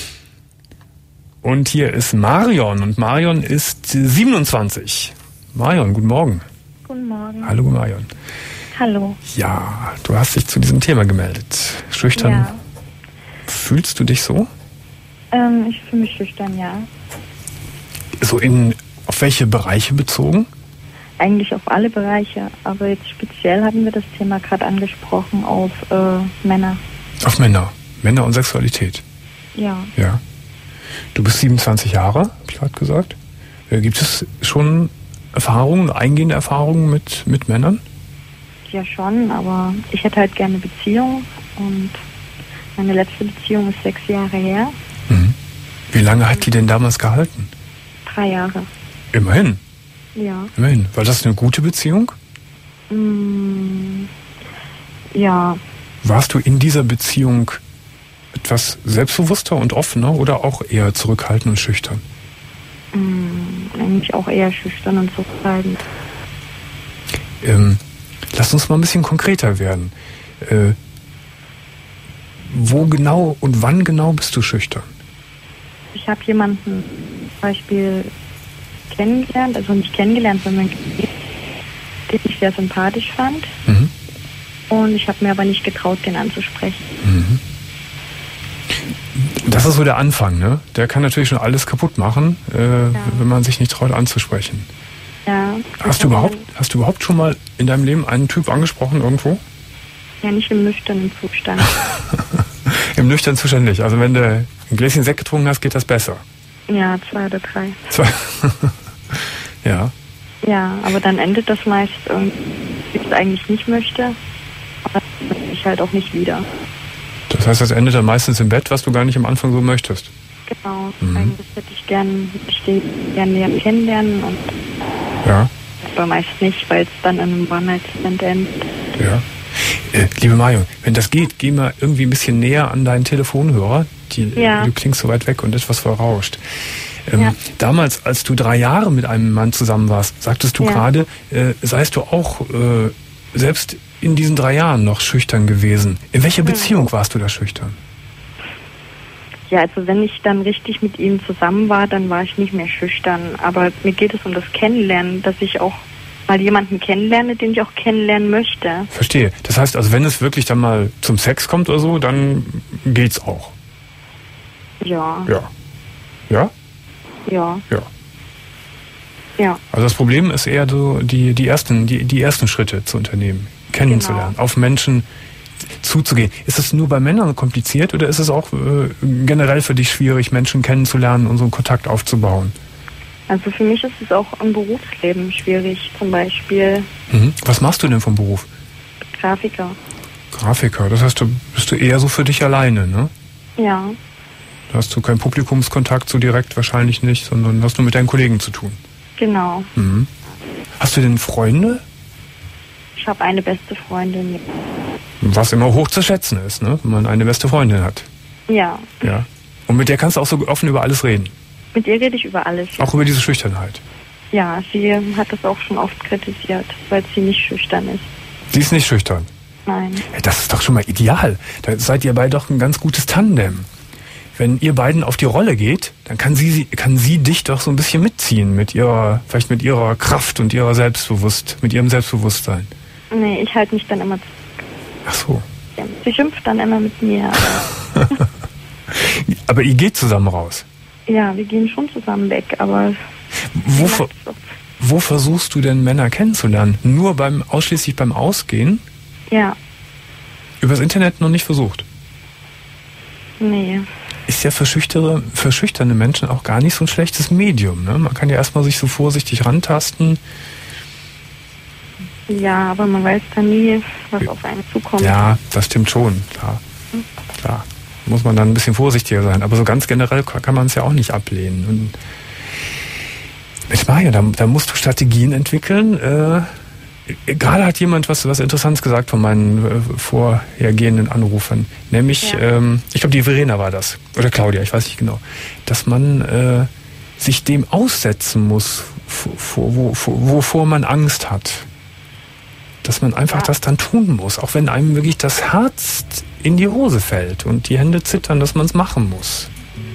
Und hier ist Marion und Marion ist siebenundzwanzig. Marion, guten Morgen. Guten Morgen. Hallo Marion. Hallo. Ja, du hast dich zu diesem Thema gemeldet. Schüchtern. Ja. Fühlst du dich so? Ähm, ich fühle mich schüchtern, ja. So in, auf welche Bereiche bezogen? Eigentlich auf alle Bereiche, aber jetzt speziell hatten wir das Thema gerade angesprochen auf äh, Männer. Auf Männer. Männer und Sexualität. Ja. Ja. Du bist siebenundzwanzig Jahre, hab ich gerade gesagt. Gibt es schon Erfahrungen, eingehende Erfahrungen mit, mit Männern? Ja schon, aber ich hätte halt gerne eine Beziehung und meine letzte Beziehung ist sechs Jahre her. Mhm. Wie lange hat die denn damals gehalten? Drei Jahre. Immerhin. Ja. Immerhin. War das eine gute Beziehung? Mm, ja. Warst du in dieser Beziehung etwas selbstbewusster und offener oder auch eher zurückhaltend und schüchtern? Mm, eigentlich auch eher schüchtern und zurückhaltend. Ähm, lass uns mal ein bisschen konkreter werden. Äh, wo genau und wann genau bist du schüchtern? Ich habe jemanden zum Beispiel kennengelernt, also nicht kennengelernt, sondern den ich sehr sympathisch fand. Mhm. Und ich habe mir aber nicht getraut, den anzusprechen. Mhm. Das ist so der Anfang, ne? Der kann natürlich schon alles kaputt machen, äh, ja. wenn man sich nicht traut anzusprechen. Ja. Hast du überhaupt, hast du überhaupt schon mal in deinem Leben einen Typ angesprochen irgendwo? Ja, nicht im nüchternen Zustand. Im nüchternen Zustand nicht. Also wenn du ein Gläschen Sekt getrunken hast, geht das besser. Ja, zwei oder drei. Zwei. Ja. Ja, aber dann endet das meist irgendwie, wie ich es eigentlich nicht möchte. Aber das möchte ich halt auch nicht wieder. Das heißt, das endet dann meistens im Bett, was du gar nicht am Anfang so möchtest. Genau. Mhm. Eigentlich hätte ich gern, ich den gern näher kennenlernen und ja. aber meist nicht, weil es dann in einem One-Night-Stand endet. Ja. Äh, liebe Mario, wenn das geht, geh mal irgendwie ein bisschen näher an deinen Telefonhörer. Die, ja. Du klingst so weit weg und etwas verrauscht. Ähm, ja. Damals, als du drei Jahre mit einem Mann zusammen warst, sagtest du ja. gerade, äh, seist du auch äh, selbst in diesen drei Jahren noch schüchtern gewesen. In welcher ja. Beziehung warst du da schüchtern? Ja, also wenn ich dann richtig mit ihm zusammen war, dann war ich nicht mehr schüchtern. Aber mir geht es um das Kennenlernen, dass ich auch mal jemanden kennenlerne, den ich auch kennenlernen möchte. Verstehe. Das heißt also, wenn es wirklich dann mal zum Sex kommt oder so, dann geht's auch. Ja. Ja. Ja? Ja. Ja. Ja. Also das Problem ist eher so, die, die, ersten, die, die ersten Schritte zu unternehmen, kennenzulernen, Genau. auf Menschen zuzugehen. Ist es nur bei Männern kompliziert oder ist es auch äh, generell für dich schwierig, Menschen kennenzulernen und so einen Kontakt aufzubauen? Also für mich ist es auch im Berufsleben schwierig, zum Beispiel Mhm. Was machst du denn vom Beruf? Grafiker. Grafiker, das heißt, du bist du eher so für dich alleine, ne? Ja. Da hast du keinen Publikumskontakt so direkt wahrscheinlich nicht, sondern hast nur mit deinen Kollegen zu tun. Genau. Mhm. Hast du denn Freunde? Ich habe eine beste Freundin. Was immer hoch zu schätzen ist, ne? Wenn man eine beste Freundin hat. Ja. Ja. Und mit der kannst du auch so offen über alles reden. Mit ihr rede ich über alles. Auch über diese Schüchternheit. Ja, sie hat das auch schon oft kritisiert, weil sie nicht schüchtern ist. Sie ist nicht schüchtern. Nein. Ja, das ist doch schon mal ideal. Da seid ihr beide doch ein ganz gutes Tandem. Wenn ihr beiden auf die Rolle geht, dann kann sie, kann sie dich doch so ein bisschen mitziehen mit ihrer, vielleicht mit ihrer Kraft und ihrer Selbstbewusst, mit ihrem Selbstbewusstsein. Nee, ich halte mich dann immer zurück. Ach so. Sie schimpft dann immer mit mir. Aber Aber ihr geht zusammen raus. ja, wir gehen schon zusammen weg, aber Wo, ver- wo versuchst du denn Männer kennenzulernen? Nur beim, ausschließlich beim Ausgehen? ja, Übers Internet noch nicht versucht? nee. Ist ja für schüchterne, für schüchterne Menschen auch gar nicht so ein schlechtes Medium. Ne? Man kann ja erstmal sich so vorsichtig rantasten. Ja, aber man weiß dann nie, was auf einen zukommt. Ja, das stimmt schon. Klar. Klar. Muss man dann ein bisschen vorsichtiger sein. Aber so ganz generell kann man es ja auch nicht ablehnen. Und Mensch, Maja, da, da musst du Strategien entwickeln. Äh, gerade hat jemand was, was Interessantes gesagt von meinen äh, vorhergehenden Anrufern. Nämlich, Ja. ähm, ich glaube, die Verena war das. Oder Claudia, ich weiß nicht genau. Dass man äh, sich dem aussetzen muss, vor, wo, vor, wovor man Angst hat. Dass man einfach Ja. das dann tun muss. Auch wenn einem wirklich das Herz in die Hose fällt und die Hände zittern, dass man es machen muss.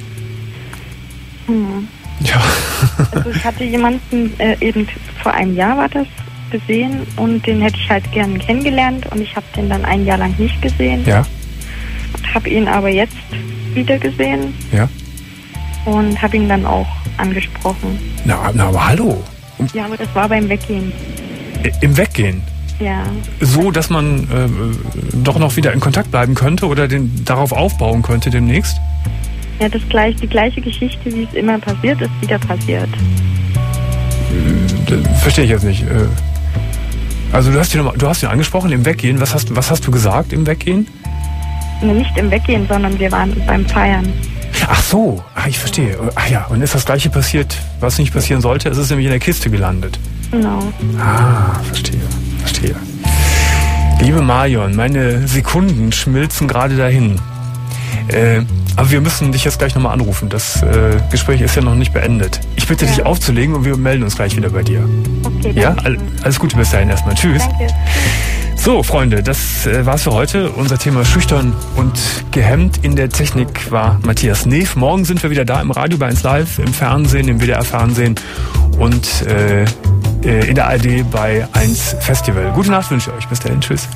Hm. Ja. Also ich hatte jemanden, äh, eben vor einem Jahr war das, gesehen und den hätte ich halt gerne kennengelernt und ich habe den dann ein Jahr lang nicht gesehen. Ja. Habe ihn aber jetzt wieder gesehen Ja. und habe ihn dann auch angesprochen. Na, na, aber hallo. Ja, aber das war beim Weggehen. I- Im Weggehen. Ja. So, dass man äh, doch noch wieder in Kontakt bleiben könnte oder den, darauf aufbauen könnte demnächst? Ja, das gleich, die gleiche Geschichte, wie es immer passiert, ist wieder passiert. Äh, verstehe ich jetzt nicht. Äh, also du hast ihn, noch- du hast ihn angesprochen im Weggehen. Was hast, was hast du gesagt im Weggehen? Nee, nicht im Weggehen, sondern wir waren beim Feiern. Ach so, ah, ich verstehe. Ach ja, und ist das Gleiche passiert, was nicht passieren sollte? Es ist nämlich in der Kiste gelandet. Genau. Ah, verstehe, verstehe. Liebe Marion, meine Sekunden schmilzen gerade dahin. Äh, aber wir müssen dich jetzt gleich nochmal anrufen. Das äh, Gespräch ist ja noch nicht beendet. Ich bitte Ja. dich aufzulegen und wir melden uns gleich wieder bei dir. Okay, Ja, danke. All, alles Gute bis dahin erstmal. Tschüss. Danke. So, Freunde, das äh, war's für heute. Unser Thema schüchtern und gehemmt. In der Technik war Matthias Neef. Morgen sind wir wieder da im Radio bei eins Live, im Fernsehen, im W D R-Fernsehen und äh, in der A R D bei eins Festival. Gute Nacht wünsche ich euch. Bis dahin. Tschüss.